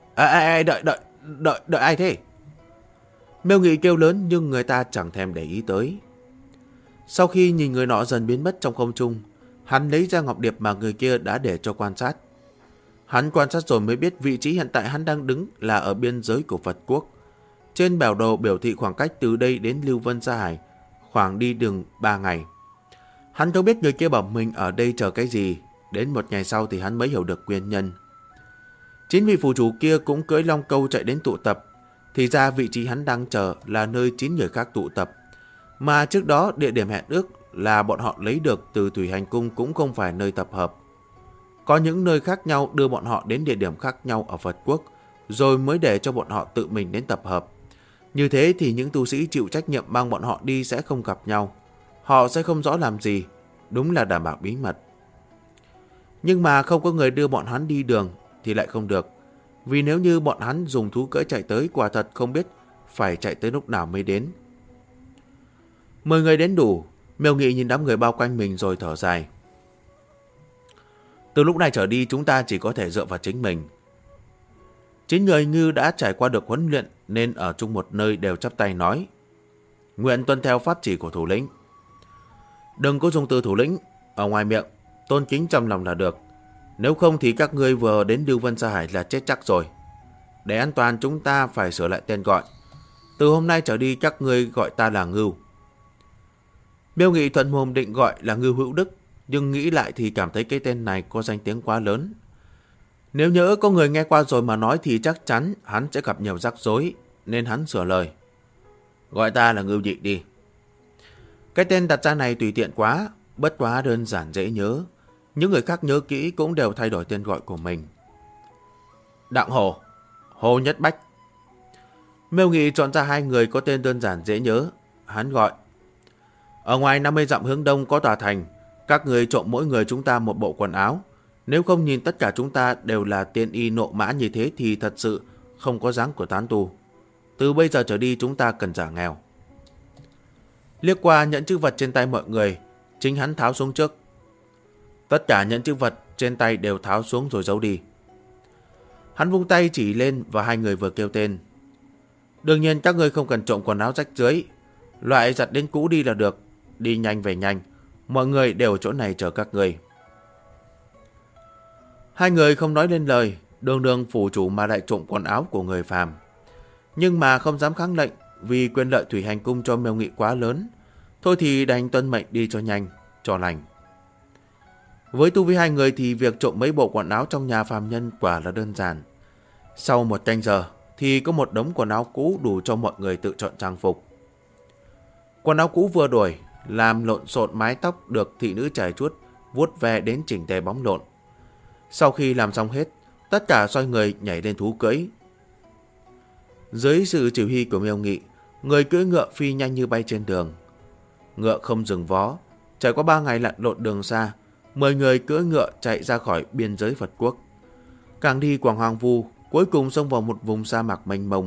Đợi ai thế? Miêu Nghị kêu lớn nhưng người ta chẳng thèm để ý tới. Sau khi nhìn người nọ dần biến mất trong không trung, hắn lấy ra ngọc điệp mà người kia đã để cho quan sát. Hắn quan sát rồi mới biết vị trí hiện tại hắn đang đứng là ở biên giới của Phật quốc. Trên biểu đồ biểu thị khoảng cách từ đây đến Lưu Vân Sa Hải khoảng đi đường 3 ngày. Hắn không biết người kia bảo mình ở đây chờ cái gì. Đến một ngày sau thì hắn mới hiểu được nguyên nhân. Chính vị phù chủ kia cũng cưỡi long câu chạy đến tụ tập. Thì ra vị trí hắn đang chờ là nơi 9 người khác tụ tập. Mà trước đó địa điểm hẹn ước là bọn họ lấy được từ Thủy Hành Cung cũng không phải nơi tập hợp. Có những nơi khác nhau đưa bọn họ đến địa điểm khác nhau ở Phật quốc, rồi mới để cho bọn họ tự mình đến tập hợp. Như thế thì những tu sĩ chịu trách nhiệm mang bọn họ đi sẽ không gặp nhau. Họ sẽ không rõ làm gì, đúng là đảm bảo bí mật. Nhưng mà không có người đưa bọn hắn đi đường thì lại không được. Vì nếu như bọn hắn dùng thú cưỡi chạy tới, quả thật không biết phải chạy tới lúc nào mới đến. 10 người đến đủ. Miêu Nghị nhìn đám người bao quanh mình rồi thở dài. Từ lúc này trở đi chúng ta chỉ có thể dựa vào chính mình. 9 người như đã trải qua được huấn luyện nên ở chung một nơi đều chắp tay nói, nguyện tuân theo pháp chỉ của thủ lĩnh. Đừng có dùng từ thủ lĩnh ở ngoài miệng, tôn kính trong lòng là được. Nếu không thì các ngươi vừa đến Lưu Vân Sa Hải là chết chắc rồi. Để an toàn chúng ta phải sửa lại tên gọi. Từ hôm nay trở đi các ngươi gọi ta là Ngưu. Miêu Nghị thuận mồm định gọi là Ngưu Hữu Đức, nhưng nghĩ lại thì cảm thấy cái tên này có danh tiếng quá lớn. Nếu nhỡ có người nghe qua rồi mà nói thì chắc chắn hắn sẽ gặp nhiều rắc rối, nên hắn sửa lời. Gọi ta là Ngưu Nhị đi. Cái tên đặt ra này tùy tiện quá, bất quá đơn giản dễ nhớ. Những người khác nhớ kỹ cũng đều thay đổi tên gọi của mình. Đặng Hồ, Hồ Nhất Bách. Miêu Nghị chọn ra hai người có tên đơn giản dễ nhớ. Hắn gọi: ở ngoài 50 dặm hướng đông có tòa thành, các người trộm mỗi người chúng ta một bộ quần áo. Nếu không nhìn tất cả chúng ta đều là tiên y nộ mã như thế thì thật sự không có dáng của tán tu. Từ bây giờ trở đi chúng ta cần giả nghèo. Liếc qua nhẫn chữ vật trên tay mọi người, chính hắn tháo xuống trước. Tất cả nhẫn chữ vật trên tay đều tháo xuống rồi giấu đi. Hắn vung tay chỉ lên và hai người vừa kêu tên. Đương nhiên các ngươi không cần trộm quần áo rách rưới, loại giặt đến cũ đi là được. Đi nhanh về nhanh, mọi người đều ở chỗ này chờ các ngươi. Hai người không nói lên lời, đường đường phủ chủ mà lại trộm quần áo của người phàm. Nhưng mà không dám kháng lệnh vì quyền lợi thủy hành cung cho Miêu Nghị quá lớn. Thôi thì đành tuân mệnh đi cho nhanh, cho lành. Với tu vi hai người thì việc trộm mấy bộ quần áo trong nhà phàm nhân quả là đơn giản. Sau một canh giờ thì có một đống quần áo cũ đủ cho mọi người tự chọn trang phục. Quần áo cũ vừa đổi, làm lộn xộn mái tóc được thị nữ chải chuốt vuốt ve đến chỉnh tề bóng lộn. Sau khi làm xong hết, tất cả xoay người nhảy lên thú cưỡi. Dưới sự chỉ huy của Miêu Nghị, người cưỡi ngựa phi nhanh như bay trên đường. Ngựa không dừng vó, trải qua 3 ngày lặn lộn đường xa, 10 người cưỡi ngựa chạy ra khỏi biên giới Phật quốc. Càng đi quảng hoang vu, cuối cùng xông vào một vùng sa mạc mênh mông.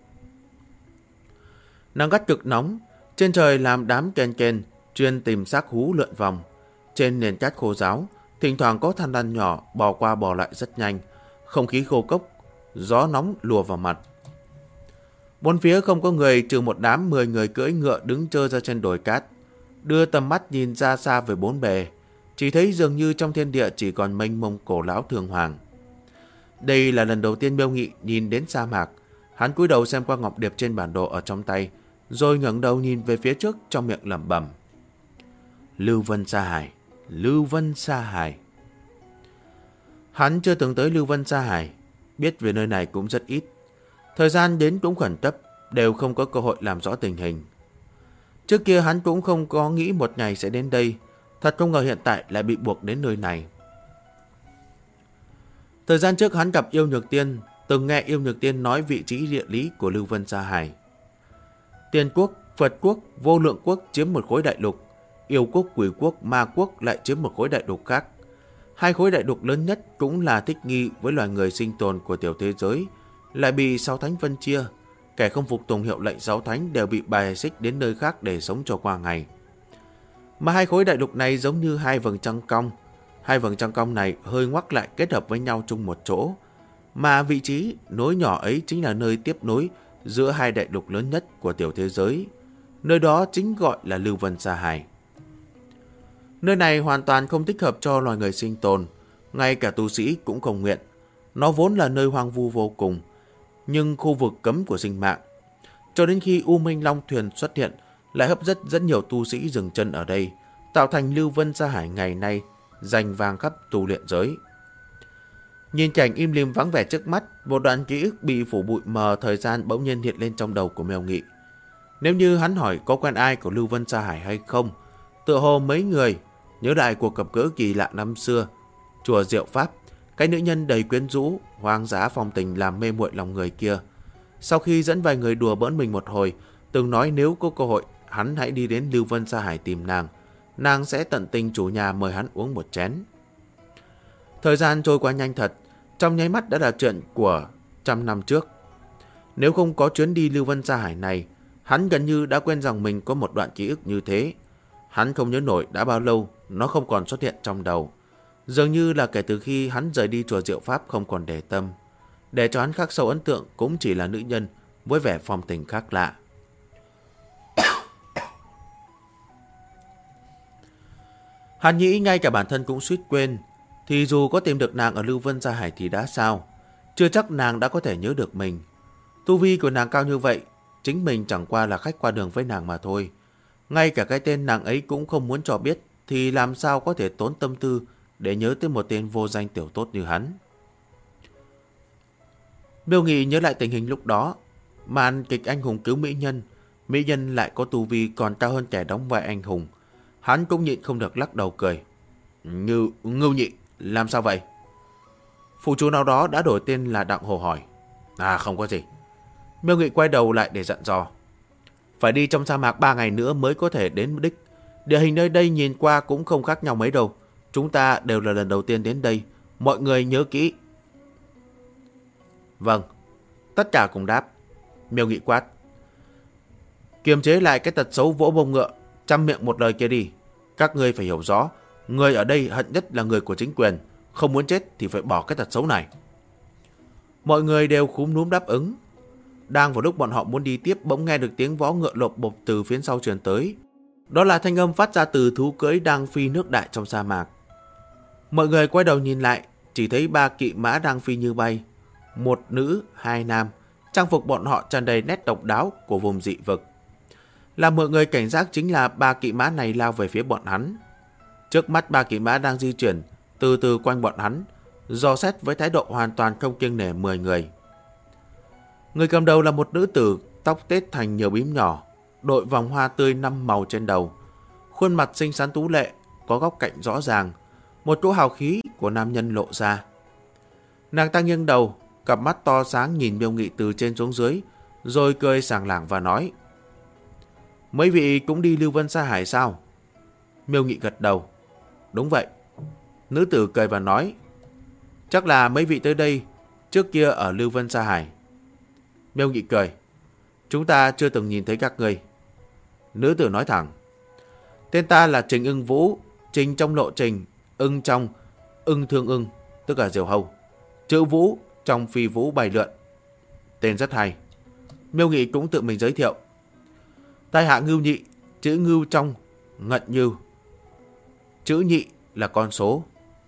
Nắng gắt cực nóng, trên trời làm đám ken ken chuyên tìm xác hú lượn vòng. Trên nền cát khô ráo, thỉnh thoảng có than đan nhỏ bò qua bò lại rất nhanh, không khí khô cốc, gió nóng lùa vào mặt. Bốn phía không có người trừ một đám 10 người cưỡi ngựa đứng trơ ra trên đồi cát, đưa tầm mắt nhìn ra xa về bốn bề, chỉ thấy dường như trong thiên địa chỉ còn mênh mông cổ lão thường hoàng. Đây là lần đầu tiên Miêu Nghị nhìn đến sa mạc. Hắn cúi đầu xem qua ngọc điệp trên bản đồ ở trong tay, rồi ngẩng đầu nhìn về phía trước trong miệng lẩm bẩm: Lưu Vân Sa Hải, Lưu Vân Sa Hải. Hắn chưa từng tới Lưu Vân Sa Hải, biết về nơi này cũng rất ít. Thời gian đến cũng khẩn cấp, đều không có cơ hội làm rõ tình hình. Trước kia hắn cũng không có nghĩ một ngày sẽ đến đây, thật không ngờ hiện tại lại bị buộc đến nơi này. Thời gian trước hắn gặp Yêu Nhược Tiên, từng nghe Yêu Nhược Tiên nói vị trí địa lý của Lưu Vân Sa Hải. Tiên quốc, Phật quốc, Vô Lượng quốc chiếm một khối đại lục, Yêu quốc, Quỷ quốc, Ma quốc lại chiếm một khối đại lục khác. Hai khối đại lục lớn nhất cũng là thích nghi với loài người sinh tồn của tiểu thế giới, lại bị sáu thánh phân chia. Kẻ không phục tùng hiệu lệnh sáu thánh đều bị bài xích đến nơi khác để sống cho qua ngày. Mà hai khối đại lục này giống như hai vầng trăng cong. Hai vầng trăng cong này hơi ngoắc lại kết hợp với nhau chung một chỗ. Mà vị trí nối nhỏ ấy chính là nơi tiếp nối giữa hai đại lục lớn nhất của tiểu thế giới. Nơi đó chính gọi là Lưu Vân Sa Hải. Nơi này hoàn toàn không thích hợp cho loài người sinh tồn, ngay cả tu sĩ cũng không nguyện. Nó vốn là nơi hoang vu vô cùng, nhưng khu vực cấm của sinh mạng. Cho đến khi U Minh Long thuyền xuất hiện, lại hấp dẫn rất nhiều tu sĩ dừng chân ở đây, tạo thành Lưu Vân Sa Hải ngày nay danh vang khắp tu luyện giới. Nhìn cảnh im lìm vắng vẻ trước mắt, một đoạn ký ức bị phủ bụi mờ thời gian bỗng nhiên hiện lên trong đầu của Miêu Nghị. Nếu như hắn hỏi có quen ai của Lưu Vân Sa Hải hay không, tựa hồ mấy người nhớ lại cuộc gặp gỡ kỳ lạ năm xưa, chùa Diệu Pháp, cái nữ nhân đầy quyến rũ, hoang dã phong tình làm mê muội lòng người kia. Sau khi dẫn vài người đùa bỡn mình một hồi, từng nói nếu có cơ hội hắn hãy đi đến Lưu Vân Sa Hải tìm nàng, nàng sẽ tận tình chủ nhà mời hắn uống một chén. Thời gian trôi qua nhanh thật, trong nháy mắt đã là chuyện của 100 năm trước. Nếu không có chuyến đi Lưu Vân Sa Hải này, hắn gần như đã quên rằng mình có một đoạn ký ức như thế. Hắn không nhớ nổi đã bao lâu nó không còn xuất hiện trong đầu. Dường như là kể từ khi hắn rời đi chùa Diệu Pháp không còn để tâm. Để cho hắn khắc sâu ấn tượng cũng chỉ là nữ nhân với vẻ phong tình khác lạ. Hắn nghĩ ngay cả bản thân cũng suýt quên, thì dù có tìm được nàng ở Lưu Vân Sa Hải thì đã sao? Chưa chắc nàng đã có thể nhớ được mình. Tu vi của nàng cao như vậy, chính mình chẳng qua là khách qua đường với nàng mà thôi. Ngay cả cái tên nàng ấy cũng không muốn cho biết, thì làm sao có thể tốn tâm tư để nhớ tới một tên vô danh tiểu tốt như hắn. Miêu Nghị nhớ lại tình hình lúc đó, màn kịch anh hùng cứu mỹ nhân lại có tu vi còn cao hơn kẻ đóng vai anh hùng. Hắn cũng nhịn không được lắc đầu cười. Ngưu Nhị, làm sao vậy? Phụ chủ nào đó đã đổi tên là Đặng Hồ hỏi. À không có gì. Miêu Nghị quay đầu lại để dặn dò. Phải đi trong sa mạc 3 ngày nữa mới có thể đến đích. Địa hình nơi đây nhìn qua cũng không khác nhau mấy đâu. Chúng ta đều là lần đầu tiên đến đây. Mọi người nhớ kỹ. Vâng. Tất cả cùng đáp. Miêu Nghị quát. Kiềm chế lại cái tật xấu vỗ bông ngựa, chăm miệng một lời kia đi. Các ngươi phải hiểu rõ, người ở đây hận nhất là người của chính quyền. Không muốn chết thì phải bỏ cái tật xấu này. Mọi người đều khúm núm đáp ứng. Đang vào lúc bọn họ muốn đi tiếp, bỗng nghe được tiếng vó ngựa lộp bộp từ phía sau truyền tới. Đó là thanh âm phát ra từ thú cưỡi đang phi nước đại trong sa mạc. Mọi người quay đầu nhìn lại, chỉ thấy 3 kỵ mã đang phi như bay. 1 nữ, 2 nam. Trang phục bọn họ tràn đầy nét độc đáo của vùng dị vực. Làm mọi người cảnh giác chính là 3 kỵ mã này lao về phía bọn hắn. Trước mắt 3 kỵ mã đang di chuyển từ từ quanh bọn hắn, dò xét với thái độ hoàn toàn không kiêng nể 10 người. Người cầm đầu là một nữ tử, tóc tết thành nhiều bím nhỏ, đội vòng hoa tươi 5 màu trên đầu. Khuôn mặt xinh xắn tú lệ, có góc cạnh rõ ràng, một cỗ hào khí của nam nhân lộ ra. Nàng ta nghiêng đầu, cặp mắt to sáng nhìn Miêu Nghị từ trên xuống dưới, rồi cười sảng lảng và nói. Mấy vị cũng đi Lưu Vân Sa Hải sao? Miêu Nghị gật đầu. Đúng vậy. Nữ tử cười và nói. Chắc là mấy vị tới đây trước kia ở Lưu Vân Sa Hải. Miêu Nghị cười. Chúng ta chưa từng nhìn thấy các ngươi. Nữ tử nói thẳng. Tên ta là Trình Ưng Vũ, Trình trong lộ trình, ưng trong, ưng thương ưng, tức là diều hâu. Chữ Vũ trong phi vũ bay lượn. Tên rất hay. Miêu Nghị cũng tự mình giới thiệu. Tai hạ ngưu nhị, chữ ngưu trong, ngận như. Chữ nhị là con số.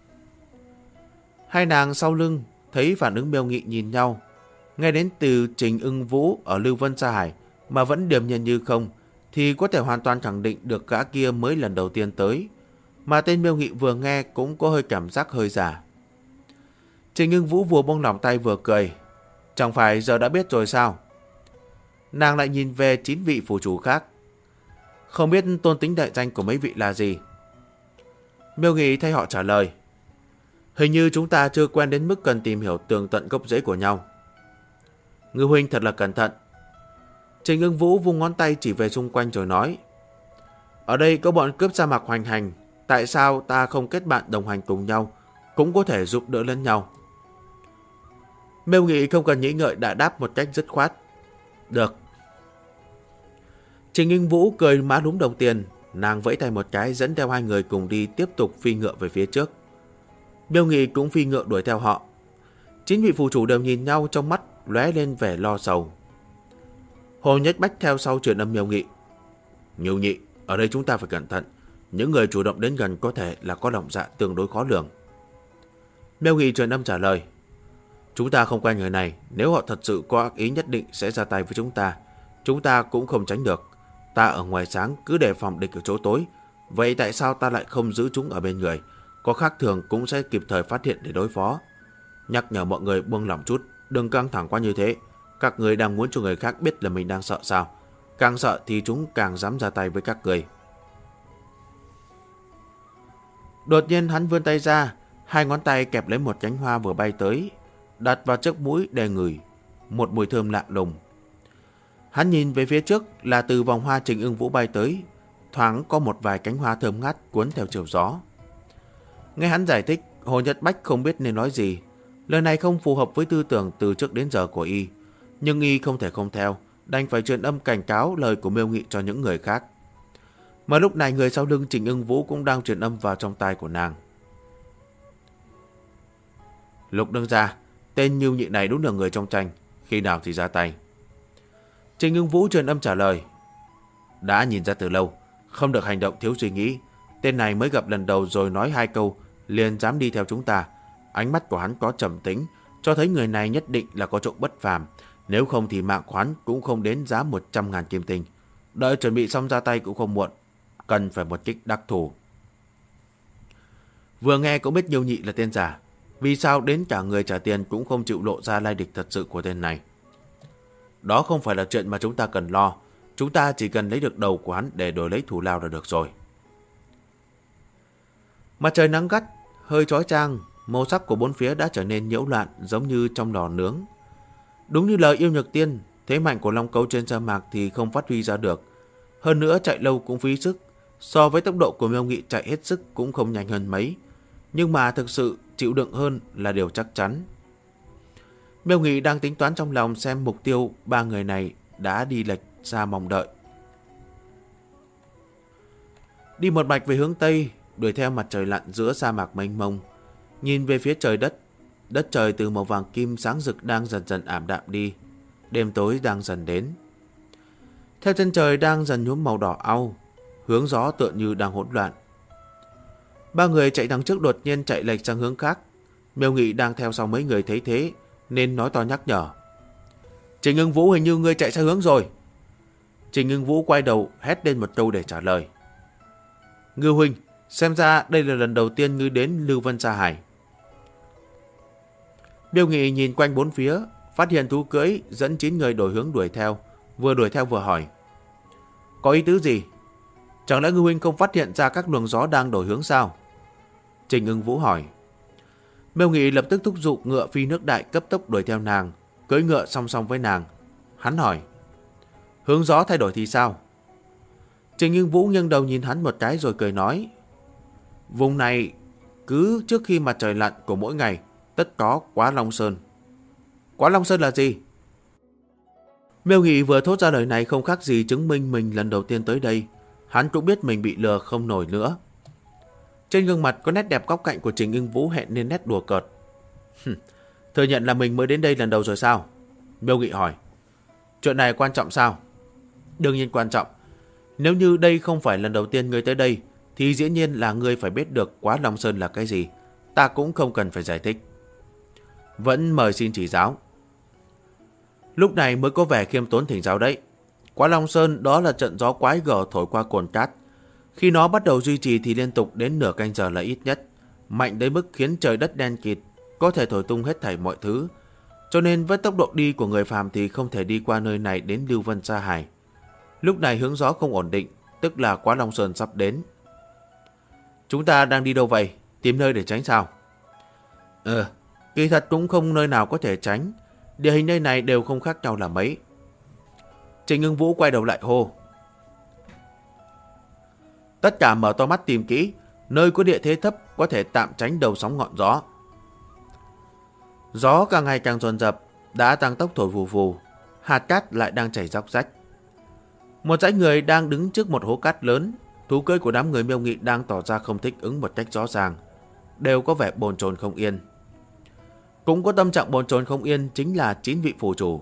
Hai nàng sau lưng thấy phản ứng Miêu Nghị nhìn nhau. Nghe đến từ Trình Ưng Vũ ở Lưu Vân Sa Hải mà vẫn điềm nhiên như không, thì có thể hoàn toàn khẳng định được gã kia mới lần đầu tiên tới. Mà tên Miêu Nghị vừa nghe cũng có hơi cảm giác hơi giả. Trình Ưng Vũ vừa buông lỏng tay vừa cười. Chẳng phải giờ đã biết rồi sao? Nàng lại nhìn về 9 vị phủ chủ khác. Không biết tôn tính đại danh của mấy vị là gì? Miêu Nghị thay họ trả lời. Hình như chúng ta chưa quen đến mức cần tìm hiểu tường tận gốc rễ của nhau. Ngư huynh thật là cẩn thận. Trình Ưng Vũ vung ngón tay chỉ về xung quanh rồi nói. Ở đây có bọn cướp sa mạc hoành hành. Tại sao ta không kết bạn đồng hành cùng nhau, cũng có thể giúp đỡ lẫn nhau? Miêu Nghị không cần nghĩ ngợi đã đáp một cách dứt khoát. Được. Trình Ưng Vũ cười má lúm đồng tiền. Nàng vẫy tay một cái dẫn theo hai người cùng đi tiếp tục phi ngựa về phía trước. Miêu Nghị cũng phi ngựa đuổi theo họ. 9 vị phù chủ đều nhìn nhau, trong mắt lóe lên vẻ lo sầu. Hồ Nhất Bách theo sau truyền âm Miêu Nghị. Miêu Nhị, ở đây chúng ta phải cẩn thận. Những người chủ động đến gần có thể là có lòng dạ tương đối khó lường. Miêu Nghị truyền âm trả lời. Chúng ta không quen người này, nếu họ thật sự có ác ý nhất định sẽ ra tay với chúng ta. Chúng ta cũng không tránh được. Ta ở ngoài sáng cứ đề phòng địch ở chỗ tối. Vậy tại sao ta lại không giữ chúng ở bên người? Có khác thường cũng sẽ kịp thời phát hiện để đối phó. Nhắc nhở mọi người buông lỏng chút, đừng căng thẳng quá như thế. Các người đang muốn cho người khác biết là mình đang sợ sao? Càng sợ thì chúng càng dám ra tay với các người. Đột nhiên hắn vươn tay ra, 2 ngón tay kẹp lấy một cánh hoa vừa bay tới, đặt vào trước mũi để ngửi. Một mùi thơm lạ lùng. Hắn nhìn về phía trước là từ vòng hoa Trình Ưng Vũ bay tới, thoáng có một vài cánh hoa thơm ngát cuốn theo chiều gió. Nghe hắn giải thích, Hồ Nhất Bách không biết nên nói gì. Lời này không phù hợp với tư tưởng từ trước đến giờ của y, nhưng y không thể không theo, đành phải truyền âm cảnh cáo lời của Miêu Nghị cho những người khác. Mà lúc này người sau lưng Trình Ưng Vũ cũng đang truyền âm vào trong tai của nàng. Lục đương gia, tên Nhiêu Nhị này đúng là người trong tranh, khi nào thì ra tay? Trình Ưng Vũ truyền âm trả lời. Đã nhìn ra từ lâu, không được hành động thiếu suy nghĩ. Tên này mới gặp lần đầu rồi nói 2 câu liền dám đi theo chúng ta. Ánh mắt của hắn có trầm tính, cho thấy người này nhất định là có chỗ bất phàm. Nếu không thì mạng của hắn cũng không đến giá 100.000 kim tinh. Đợi chuẩn bị xong ra tay cũng không muộn. Cần phải một kích đắc thủ. Vừa nghe cũng biết Nhiêu Nhị là tên giả. Vì sao đến cả người trả tiền cũng không chịu lộ ra lai lịch thật sự của tên này? Đó không phải là chuyện mà chúng ta cần lo. Chúng ta chỉ cần lấy được đầu của hắn để đổi lấy thù lao là được rồi. Mặt trời nắng gắt, hơi chói chang, màu sắc của bốn phía đã trở nên nhiễu loạn giống như trong lò nướng. Đúng như lời Yêu Nhược Tiên, thế mạnh của long cấu trên sa mạc thì không phát huy ra được. Hơn nữa chạy lâu cũng phí sức, so với tốc độ của Miêu Nghị chạy hết sức cũng không nhanh hơn mấy. Nhưng mà thực sự chịu đựng hơn là điều chắc chắn. Miêu Nghị đang tính toán trong lòng xem mục tiêu ba người này đã đi lệch xa mong đợi. Đi một mạch về hướng Tây, đuổi theo mặt trời lặn giữa sa mạc mênh mông. Nhìn về phía trời đất, đất trời từ màu vàng kim sáng rực đang dần dần ảm đạm đi. Đêm tối đang dần đến. Theo chân trời đang dần nhuốm màu đỏ au, hướng gió tựa như đang hỗn loạn. Ba người chạy đằng trước đột nhiên chạy lệch sang hướng khác. Miêu Nghị đang theo sau mấy người thấy thế nên nói to nhắc nhở. Trình Ưng Vũ, hình như ngươi chạy sai hướng rồi. Trình Ưng Vũ quay đầu hét lên một câu để trả lời. Ngư huynh, xem ra đây là lần đầu tiên ngươi đến Lưu Vân Sa Hải. Miêu Nghị nhìn quanh bốn phía, phát hiện thú cưỡi dẫn 9 người đổi hướng đuổi theo vừa hỏi. Có ý tứ gì? Chẳng lẽ Ngư huynh không phát hiện ra các luồng gió đang đổi hướng sao? Trình Ưng Vũ hỏi. Miêu Nghị lập tức thúc giục ngựa phi nước đại cấp tốc đuổi theo nàng, cưỡi ngựa song song với nàng. Hắn hỏi. Hướng gió thay đổi thì sao? Trình Ưng Vũ nghiêng đầu nhìn hắn một cái rồi cười nói. Vùng này cứ trước khi mặt trời lặn của mỗi ngày tất có Quá Long Sơn. Quá Long Sơn là gì? Miêu Nghị vừa thốt ra lời này không khác gì chứng minh mình lần đầu tiên tới đây. Hắn cũng biết mình bị lừa không nổi nữa. Trên gương mặt có nét đẹp góc cạnh của Trình Ưng Vũ hẹn nên nét đùa cợt. Thừa nhận là mình mới đến đây lần đầu rồi sao? Miêu Nghị hỏi. Chuyện này quan trọng sao? Đương nhiên quan trọng. Nếu như đây không phải lần đầu tiên ngươi tới đây thì dĩ nhiên là ngươi phải biết được Quá Long Sơn là cái gì. Ta cũng không cần phải giải thích. Vẫn mời xin chỉ giáo. Lúc này mới có vẻ khiêm tốn thỉnh giáo đấy. Quá Long Sơn đó là trận gió quái gở thổi qua cồn cát. Khi nó bắt đầu duy trì thì liên tục đến nửa canh giờ là ít nhất. Mạnh đến mức khiến trời đất đen kịt, có thể thổi tung hết thảy mọi thứ. Cho nên với tốc độ đi của người phàm thì không thể đi qua nơi này đến Lưu Vân Sa Hải. Lúc này hướng gió không ổn định, tức là Quá Long Sơn sắp đến. Chúng ta đang đi đâu vậy? Tìm nơi để tránh sao? Kỳ thật cũng không nơi nào có thể tránh. Địa hình nơi này đều không khác nhau là mấy. Trình Ưng Vũ quay đầu lại hô. Tất cả mở to mắt tìm kỹ, nơi có địa thế thấp có thể tạm tránh đầu sóng ngọn gió. Gió càng ngày càng dồn dập, đã tăng tốc thổi vù vù, hạt cát lại đang chảy róc rách. Một dãy người đang đứng trước một hố cát lớn, thú cưỡi của đám người Miêu Nghị đang tỏ ra không thích ứng một cách rõ ràng, đều có vẻ bồn chồn không yên. Cũng có tâm trạng bồn chồn không yên chính là 9 vị phù chủ.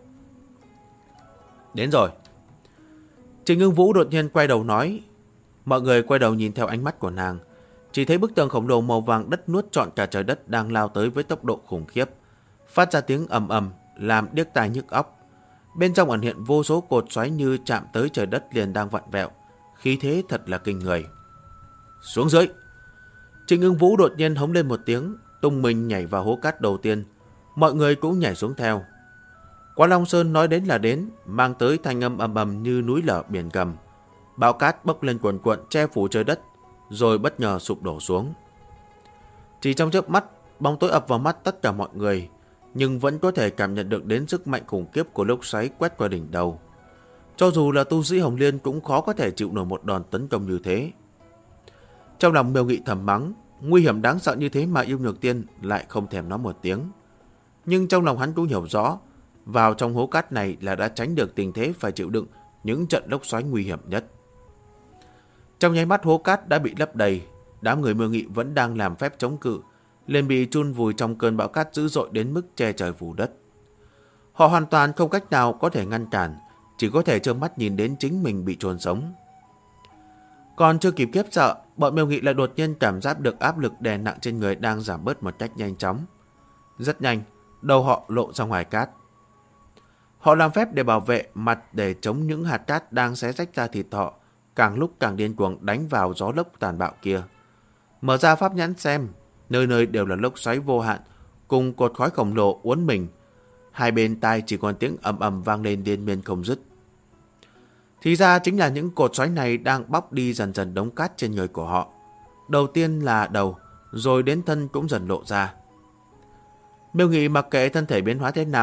Đến rồi. Trình Ưng Vũ đột nhiên quay đầu nói. Mọi người quay đầu nhìn theo ánh mắt của nàng, chỉ thấy bức tường khổng lồ màu vàng đất nuốt trọn cả trời đất đang lao tới với tốc độ khủng khiếp, phát ra tiếng ầm ầm làm điếc tai nhức óc. Bên trong ẩn hiện vô số cột xoáy như chạm tới trời đất liền đang vặn vẹo, khí thế thật là kinh người. Xuống dưới. Trình Ưng Vũ đột nhiên hống lên một tiếng, tung mình nhảy vào hố cát đầu tiên. Mọi người cũng nhảy xuống theo. Quá Long Sơn nói đến là đến, mang tới thanh âm ầm ầm như núi lở biển gầm. Bão cát bốc lên cuồn cuộn che phủ trời đất, rồi bất ngờ sụp đổ xuống. Chỉ trong chớp mắt, bóng tối ập vào mắt tất cả mọi người, nhưng vẫn có thể cảm nhận được đến sức mạnh khủng khiếp của lốc xoáy quét qua đỉnh đầu. Cho dù là tu sĩ Hồng Liên cũng khó có thể chịu nổi một đòn tấn công như thế. Trong lòng Miêu Nghị thầm mắng, nguy hiểm đáng sợ như thế mà Yêu Nhược Tiên lại không thèm nói một tiếng. Nhưng trong lòng hắn cũng hiểu rõ, vào trong hố cát này là đã tránh được tình thế phải chịu đựng những trận lốc xoáy nguy hiểm nhất. Trong nháy mắt hố cát đã bị lấp đầy, đám người Miêu Nghị vẫn đang làm phép chống cự, liền bị chôn vùi trong cơn bão cát dữ dội đến mức che trời phủ đất. Họ hoàn toàn không cách nào có thể ngăn cản, chỉ có thể trơ mắt nhìn đến chính mình bị chôn sống. Còn chưa kịp khiếp sợ, bọn Miêu Nghị lại đột nhiên cảm giác được áp lực đè nặng trên người đang giảm bớt một cách nhanh chóng. Rất nhanh, đầu họ lộ ra ngoài cát. Họ làm phép để bảo vệ mặt để chống những hạt cát đang xé rách ra thịt họ, càng lúc càng điên cuồng đánh vào gió lốc tàn bạo kia. Mở ra pháp nhãn xem, nơi nơi đều là lốc xoáy vô hạn, cùng cột khói khổng lồ uốn mình. Hai bên tai chỉ còn tiếng ầm ầm vang lên liên miên không dứt. Thì ra chính là những cột xoáy này đang bóc đi dần dần đống cát trên người của họ. Đầu tiên là đầu, rồi đến thân cũng dần lộ ra. Miêu Nghị mặc kệ thân thể biến hóa thế nào,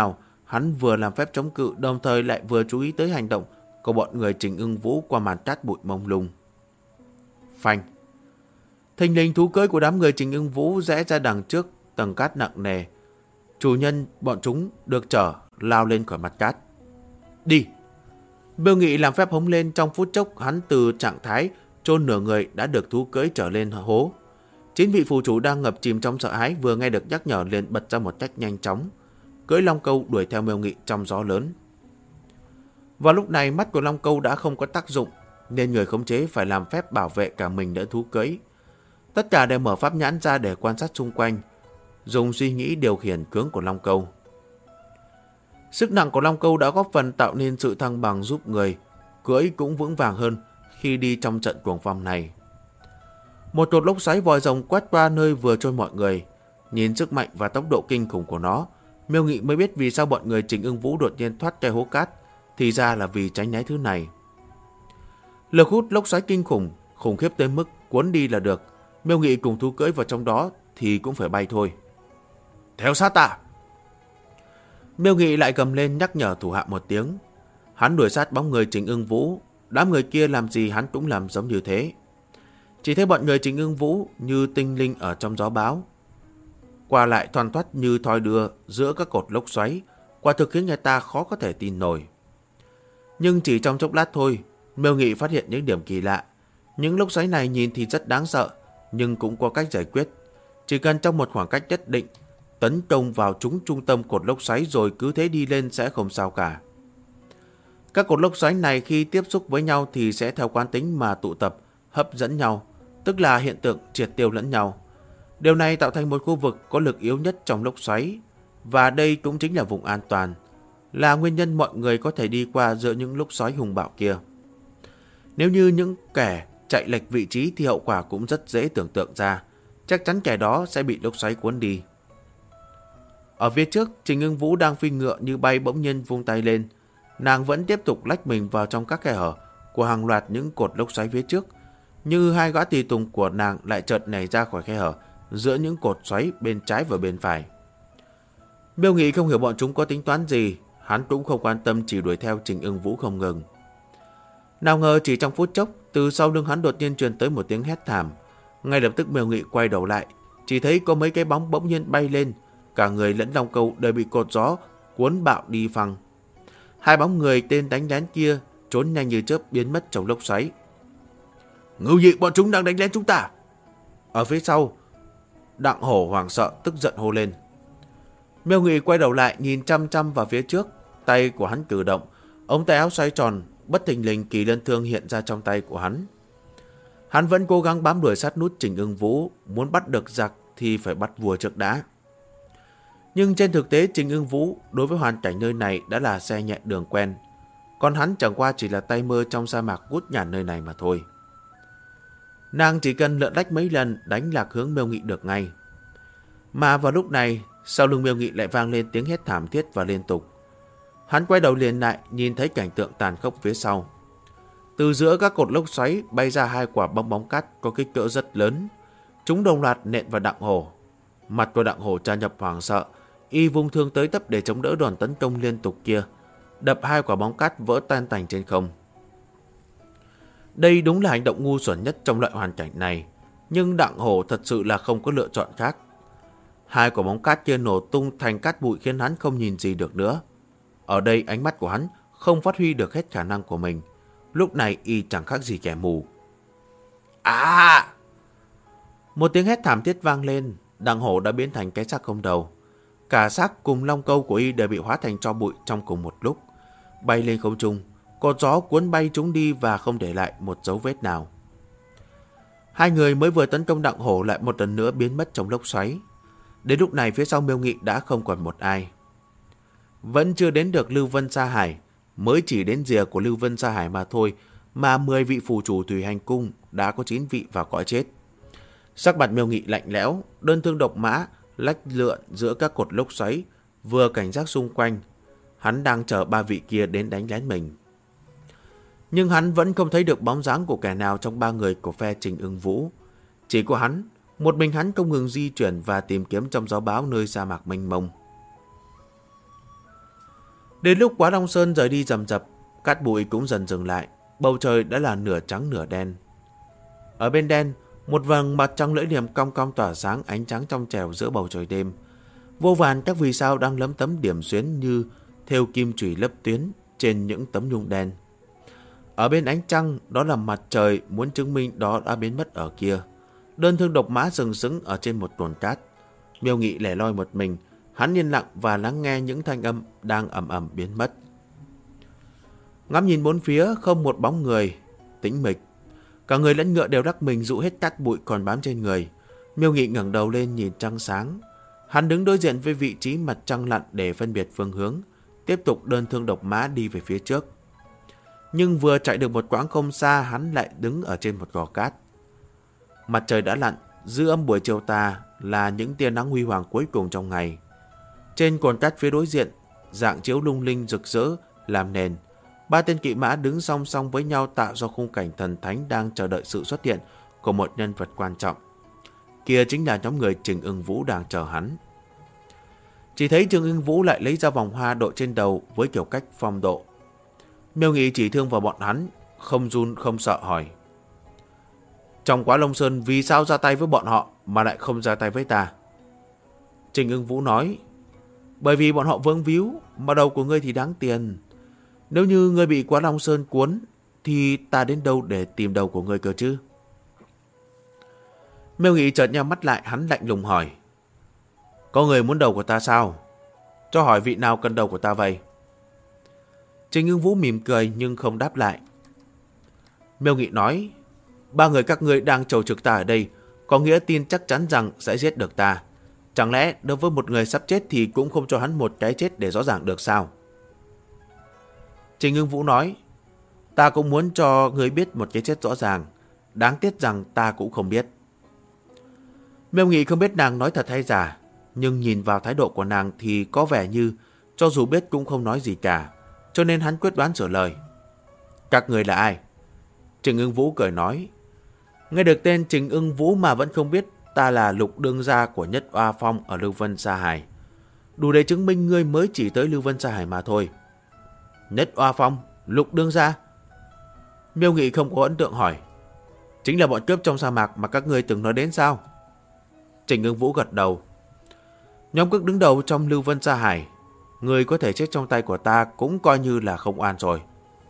hắn vừa làm phép chống cự, đồng thời lại vừa chú ý tới hành động của bọn người Trình Ưng Vũ qua màn cát bụi mông lung. Phanh! Thình lình thú cưỡi của đám người Trình Ưng Vũ rẽ ra đằng trước tầng cát nặng nề. Chủ nhân bọn chúng được chở lao lên khỏi mặt cát. Đi! Miêu Nghị làm phép hống lên, trong phút chốc hắn từ trạng thái chôn nửa người đã được thú cưỡi trở lên hố. 9 vị phù chủ đang ngập chìm trong sợ hãi vừa nghe được nhắc nhở liền bật ra một cách nhanh chóng, cưỡi Long Câu đuổi theo Miêu Nghị trong gió lớn. Vào lúc này mắt của Long Câu đã không có tác dụng, nên người khống chế phải làm phép bảo vệ cả mình đỡ thú cưỡi. Tất cả đều mở pháp nhãn ra để quan sát xung quanh, dùng suy nghĩ điều khiển cưỡng của Long Câu. Sức nặng của Long Câu đã góp phần tạo nên sự thăng bằng, giúp người cưỡi cũng vững vàng hơn khi đi trong trận cuồng phong này. Một cột lốc xoáy vòi rồng quét qua nơi vừa trôi mọi người. Nhìn sức mạnh và tốc độ kinh khủng của nó, Miêu Nghị mới biết vì sao bọn người Trình Ưng Vũ đột nhiên thoát cái hố cát, thì ra là vì tránh né thứ này. Lực hút lốc xoáy kinh khủng, khủng khiếp tới mức cuốn đi là được. Miêu Nghị cùng thú cưỡi vào trong đó thì cũng phải bay thôi. Theo sát ta! Miêu Nghị lại cầm lên nhắc nhở thủ hạ một tiếng. Hắn đuổi sát bóng người Trình Ưng Vũ. Đám người kia làm gì hắn cũng làm giống như thế. Chỉ thấy bọn người Trình Ưng Vũ như tinh linh ở trong gió bão, qua lại thoăn thoắt như thoi đưa giữa các cột lốc xoáy, quả thực khiến người ta khó có thể tin nổi. Nhưng chỉ trong chốc lát thôi, Miêu Nghị phát hiện những điểm kỳ lạ. Những lốc xoáy này nhìn thì rất đáng sợ, nhưng cũng có cách giải quyết. Chỉ cần trong một khoảng cách nhất định, tấn công vào chúng trung tâm cột lốc xoáy rồi cứ thế đi lên sẽ không sao cả. Các cột lốc xoáy này khi tiếp xúc với nhau thì sẽ theo quán tính mà tụ tập, hấp dẫn nhau, tức là hiện tượng triệt tiêu lẫn nhau. Điều này tạo thành một khu vực có lực yếu nhất trong lốc xoáy, và đây cũng chính là vùng an toàn, là nguyên nhân mọi người có thể đi qua giữa những lốc xoáy hùng bạo kia. Nếu như những kẻ chạy lệch vị trí thì hậu quả cũng rất dễ tưởng tượng ra, chắc chắn kẻ đó sẽ bị lốc xoáy cuốn đi. Ở phía trước, Trình Ưng Vũ đang phi ngựa như bay bỗng nhiên vung tay lên. Nàng vẫn tiếp tục lách mình vào trong các khe hở của hàng loạt những cột lốc xoáy phía trước, như hai gã tùy tùng của nàng lại chợt nảy ra khỏi khe hở giữa những cột xoáy bên trái và bên phải. Miêu Nghị không hiểu bọn chúng có tính toán gì, hắn cũng không quan tâm, chỉ đuổi theo Trình Ưng Vũ không ngừng. Nào ngờ chỉ trong phút chốc, từ sau lưng hắn đột nhiên truyền tới một tiếng hét thảm. Ngay lập tức Miêu Nghị quay đầu lại, chỉ thấy có mấy cái bóng bỗng nhiên bay lên, cả người lẫn Long Câu đều bị cột gió cuốn bạo đi phăng. Hai bóng người tên đánh lén kia trốn nhanh như chớp biến mất trong lốc xoáy. Ngưu Nhị, bọn chúng đang đánh lén chúng ta! Ở phía sau, Đặng Hổ hoảng sợ tức giận hô lên. Miêu Nghị quay đầu lại nhìn chăm chăm vào phía trước, tay của hắn cử động, ống tay áo xoay tròn, bất thình lình kỳ lân thương hiện ra trong tay của hắn. Hắn vẫn cố gắng bám đuổi sát nút Trình Ưng Vũ, muốn bắt được giặc thì phải bắt vua trước đã. Nhưng trên thực tế Trình Ưng Vũ đối với hoàn cảnh nơi này đã là xe nhẹ đường quen, còn hắn chẳng qua chỉ là tay mơ trong sa mạc ngút nhàn nơi này mà thôi. Nàng chỉ cần lượn lách mấy lần đánh lạc hướng Miêu Nghị được ngay. Mà vào lúc này, sau lưng Miêu Nghị lại vang lên tiếng hét thảm thiết và liên tục. Hắn quay đầu liền lại, nhìn thấy cảnh tượng tàn khốc phía sau. Từ giữa các cột lốc xoáy bay ra hai quả bong bóng cát có kích cỡ rất lớn. Chúng đồng loạt nện vào Đặng Hổ. Mặt của Đặng Hổ tràn ngập hoảng sợ, y vung thương tới tấp để chống đỡ đòn tấn công liên tục kia, đập hai quả bóng cát vỡ tan tành trên không. Đây đúng là hành động ngu xuẩn nhất trong loại hoàn cảnh này, nhưng Đặng Hổ thật sự là không có lựa chọn khác. Hai quả bóng cát kia nổ tung thành cát bụi khiến hắn không nhìn gì được nữa. Ở đây ánh mắt của hắn không phát huy được hết khả năng của mình. Lúc này y chẳng khác gì kẻ mù. À! Một tiếng hét thảm thiết vang lên, Đặng Hổ đã biến thành cái xác không đầu. Cả xác cùng Long Câu của y đều bị hóa thành tro bụi trong cùng một lúc, bay lên không trung, cột gió cuốn bay chúng đi và không để lại một dấu vết nào. Hai người mới vừa tấn công Đặng Hổ lại một lần nữa biến mất trong lốc xoáy. Đến lúc này phía sau Miêu Nghị đã không còn một ai. Vẫn chưa đến được Lưu Vân Sa Hải, mới chỉ đến rìa của Lưu Vân Sa Hải mà thôi, mà 10 vị phù chủ Thủy Hành Cung đã có 9 vị vào cõi chết. Sắc mặt Miêu Nghị lạnh lẽo, đơn thương độc mã lách lượn giữa các cột lốc xoáy, vừa cảnh giác xung quanh. Hắn đang chờ 3 vị kia đến đánh lén mình. Nhưng hắn vẫn không thấy được bóng dáng của kẻ nào trong 3 người của phe Trình Ưng Vũ. Chỉ có hắn, một mình hắn không ngừng di chuyển và tìm kiếm trong gió bão nơi sa mạc mênh mông. Đến lúc Quá Long Sơn rời đi rầm rập, cát bụi cũng dần dừng lại, bầu trời đã là nửa trắng nửa đen. Ở bên đen, một vầng mặt trăng lưỡi liềm cong cong tỏa sáng ánh trắng trong trẻo giữa bầu trời đêm. Vô vàn các vì sao đang lấm tấm điểm xuyến như thêu kim chùy lấp tuyến trên những tấm nhung đen. Ở bên ánh trăng, đó là mặt trời muốn chứng minh đó đã biến mất ở kia. Đơn thương độc mã sừng sững ở trên một cồn cát. Miêu Nghị lẻ loi một mình, hắn yên lặng và lắng nghe những thanh âm đang ầm ầm biến mất. Ngắm nhìn bốn phía không một bóng người, tĩnh mịch. Cả người lẫn ngựa đều đắc mình dụ hết cát bụi còn bám trên người. Miêu Nghị ngẩng đầu lên nhìn trăng sáng. Hắn đứng đối diện với vị trí mặt trăng lặn để phân biệt phương hướng, tiếp tục đơn thương độc mã đi về phía trước. Nhưng vừa chạy được một quãng không xa, hắn lại đứng ở trên một gò cát. Mặt trời đã lặn, dư âm buổi chiều tà là những tia nắng huy hoàng cuối cùng trong ngày. Trên cồn cát phía đối diện, dạng chiếu lung linh rực rỡ làm nền. 3 tên kỵ mã đứng song song với nhau tạo ra khung cảnh thần thánh đang chờ đợi sự xuất hiện của một nhân vật quan trọng. Kia chính là nhóm người Trình Ưng Vũ đang chờ hắn. Chỉ thấy Trình Ưng Vũ lại lấy ra vòng hoa đội trên đầu với kiểu cách phong độ. Miêu Nghị chỉ thương vào bọn hắn, không run không sợ hỏi: trong Quá Long Sơn vì sao ra tay với bọn họ mà lại không ra tay với ta? Trình Ưng Vũ nói: bởi vì bọn họ vướng víu, mà đầu của ngươi thì đáng tiền. Nếu như ngươi bị Quá Long Sơn cuốn, thì ta đến đâu để tìm đầu của ngươi cơ chứ? Miêu Nghị chợt nhắm mắt lại, hắn lạnh lùng hỏi: có người muốn đầu của ta sao? Cho hỏi vị nào cần đầu của ta vậy? Trình Ưng Vũ mỉm cười nhưng không đáp lại. Miêu Nghị nói: 3 người các ngươi đang chầu trực ta ở đây, có nghĩa tin chắc chắn rằng sẽ giết được ta. Chẳng lẽ đối với một người sắp chết thì cũng không cho hắn một cái chết để rõ ràng được sao? Trình Ưng Vũ nói: ta cũng muốn cho ngươi biết một cái chết rõ ràng, đáng tiếc rằng ta cũng không biết. Miêu Nghị không biết nàng nói thật hay giả, nhưng nhìn vào thái độ của nàng thì có vẻ như cho dù biết cũng không nói gì cả, cho nên hắn quyết đoán sửa lời. Các người là ai? Trình Ưng Vũ cười nói: nghe được tên Trình Ưng Vũ mà vẫn không biết ta là Lục đương gia của Nhất Oa Phong ở Lưu Vân Sa Hải. Đủ để chứng minh ngươi mới chỉ tới Lưu Vân Sa Hải mà thôi. Nhất Oa Phong, Lục đương gia? Miêu Nghị không có ấn tượng hỏi: chính là bọn cướp trong sa mạc mà các ngươi từng nói đến sao? Trình Ưng Vũ gật đầu. Nhóm cướp đứng đầu trong Lưu Vân Sa Hải, người có thể chết trong tay của ta cũng coi như là không oan rồi.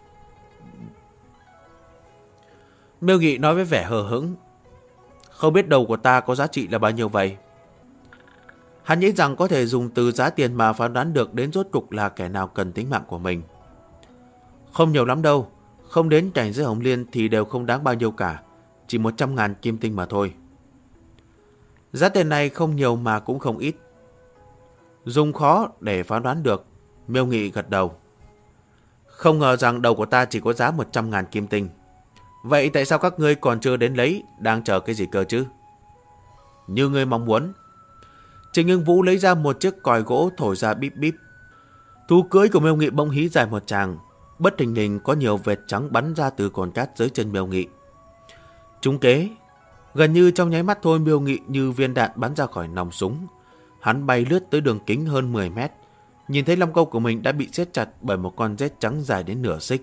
Miêu Nghị nói với vẻ hờ hững: không biết đầu của ta có giá trị là bao nhiêu vậy? Hắn nghĩ rằng có thể dùng từ giá tiền mà phán đoán được đến rốt cục là kẻ nào cần tính mạng của mình. Không nhiều lắm đâu, không đến cảnh giới Hồng Liên thì đều không đáng bao nhiêu cả, chỉ 100.000 kim tinh mà thôi. Giá tiền này không nhiều mà cũng không ít. Dùng khó để phán đoán được. Miêu Nghị gật đầu. Không ngờ rằng đầu của ta chỉ có giá 100.000 kim tinh. Vậy tại sao các ngươi còn chưa đến lấy, đang chờ cái gì cơ chứ? Như ngươi mong muốn. Trình Ưng Vũ lấy ra một chiếc còi gỗ thổi ra bíp bíp. Thú cưỡi của Miêu Nghị bỗng hí dài một tràng. Bất thình lình có nhiều vệt trắng bắn ra từ cồn cát dưới chân Miêu Nghị. Trúng kế. Gần như trong nháy mắt thôi, Miêu Nghị như viên đạn bắn ra khỏi nòng súng. Hắn bay lướt tới đường kính hơn 10 mét. Nhìn thấy long câu của mình đã bị siết chặt bởi một con rết trắng dài đến nửa xích.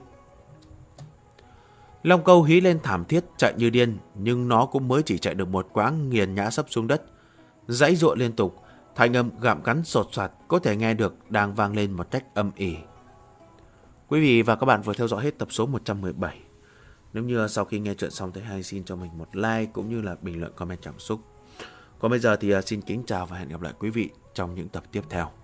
Long câu hí lên thảm thiết chạy như điên, nhưng nó cũng mới chỉ chạy được một quãng nghiền ngã sấp xuống đất. Giãy giụa liên tục, thanh âm gặm cắn sột soạt có thể nghe được đang vang lên một cách âm ỉ. Quý vị và các bạn vừa theo dõi hết tập số 117. Nếu như sau khi nghe chuyện xong thấy hay, xin cho mình một like cũng như là bình luận comment cảm xúc. Còn bây giờ thì xin kính chào và hẹn gặp lại quý vị trong những tập tiếp theo.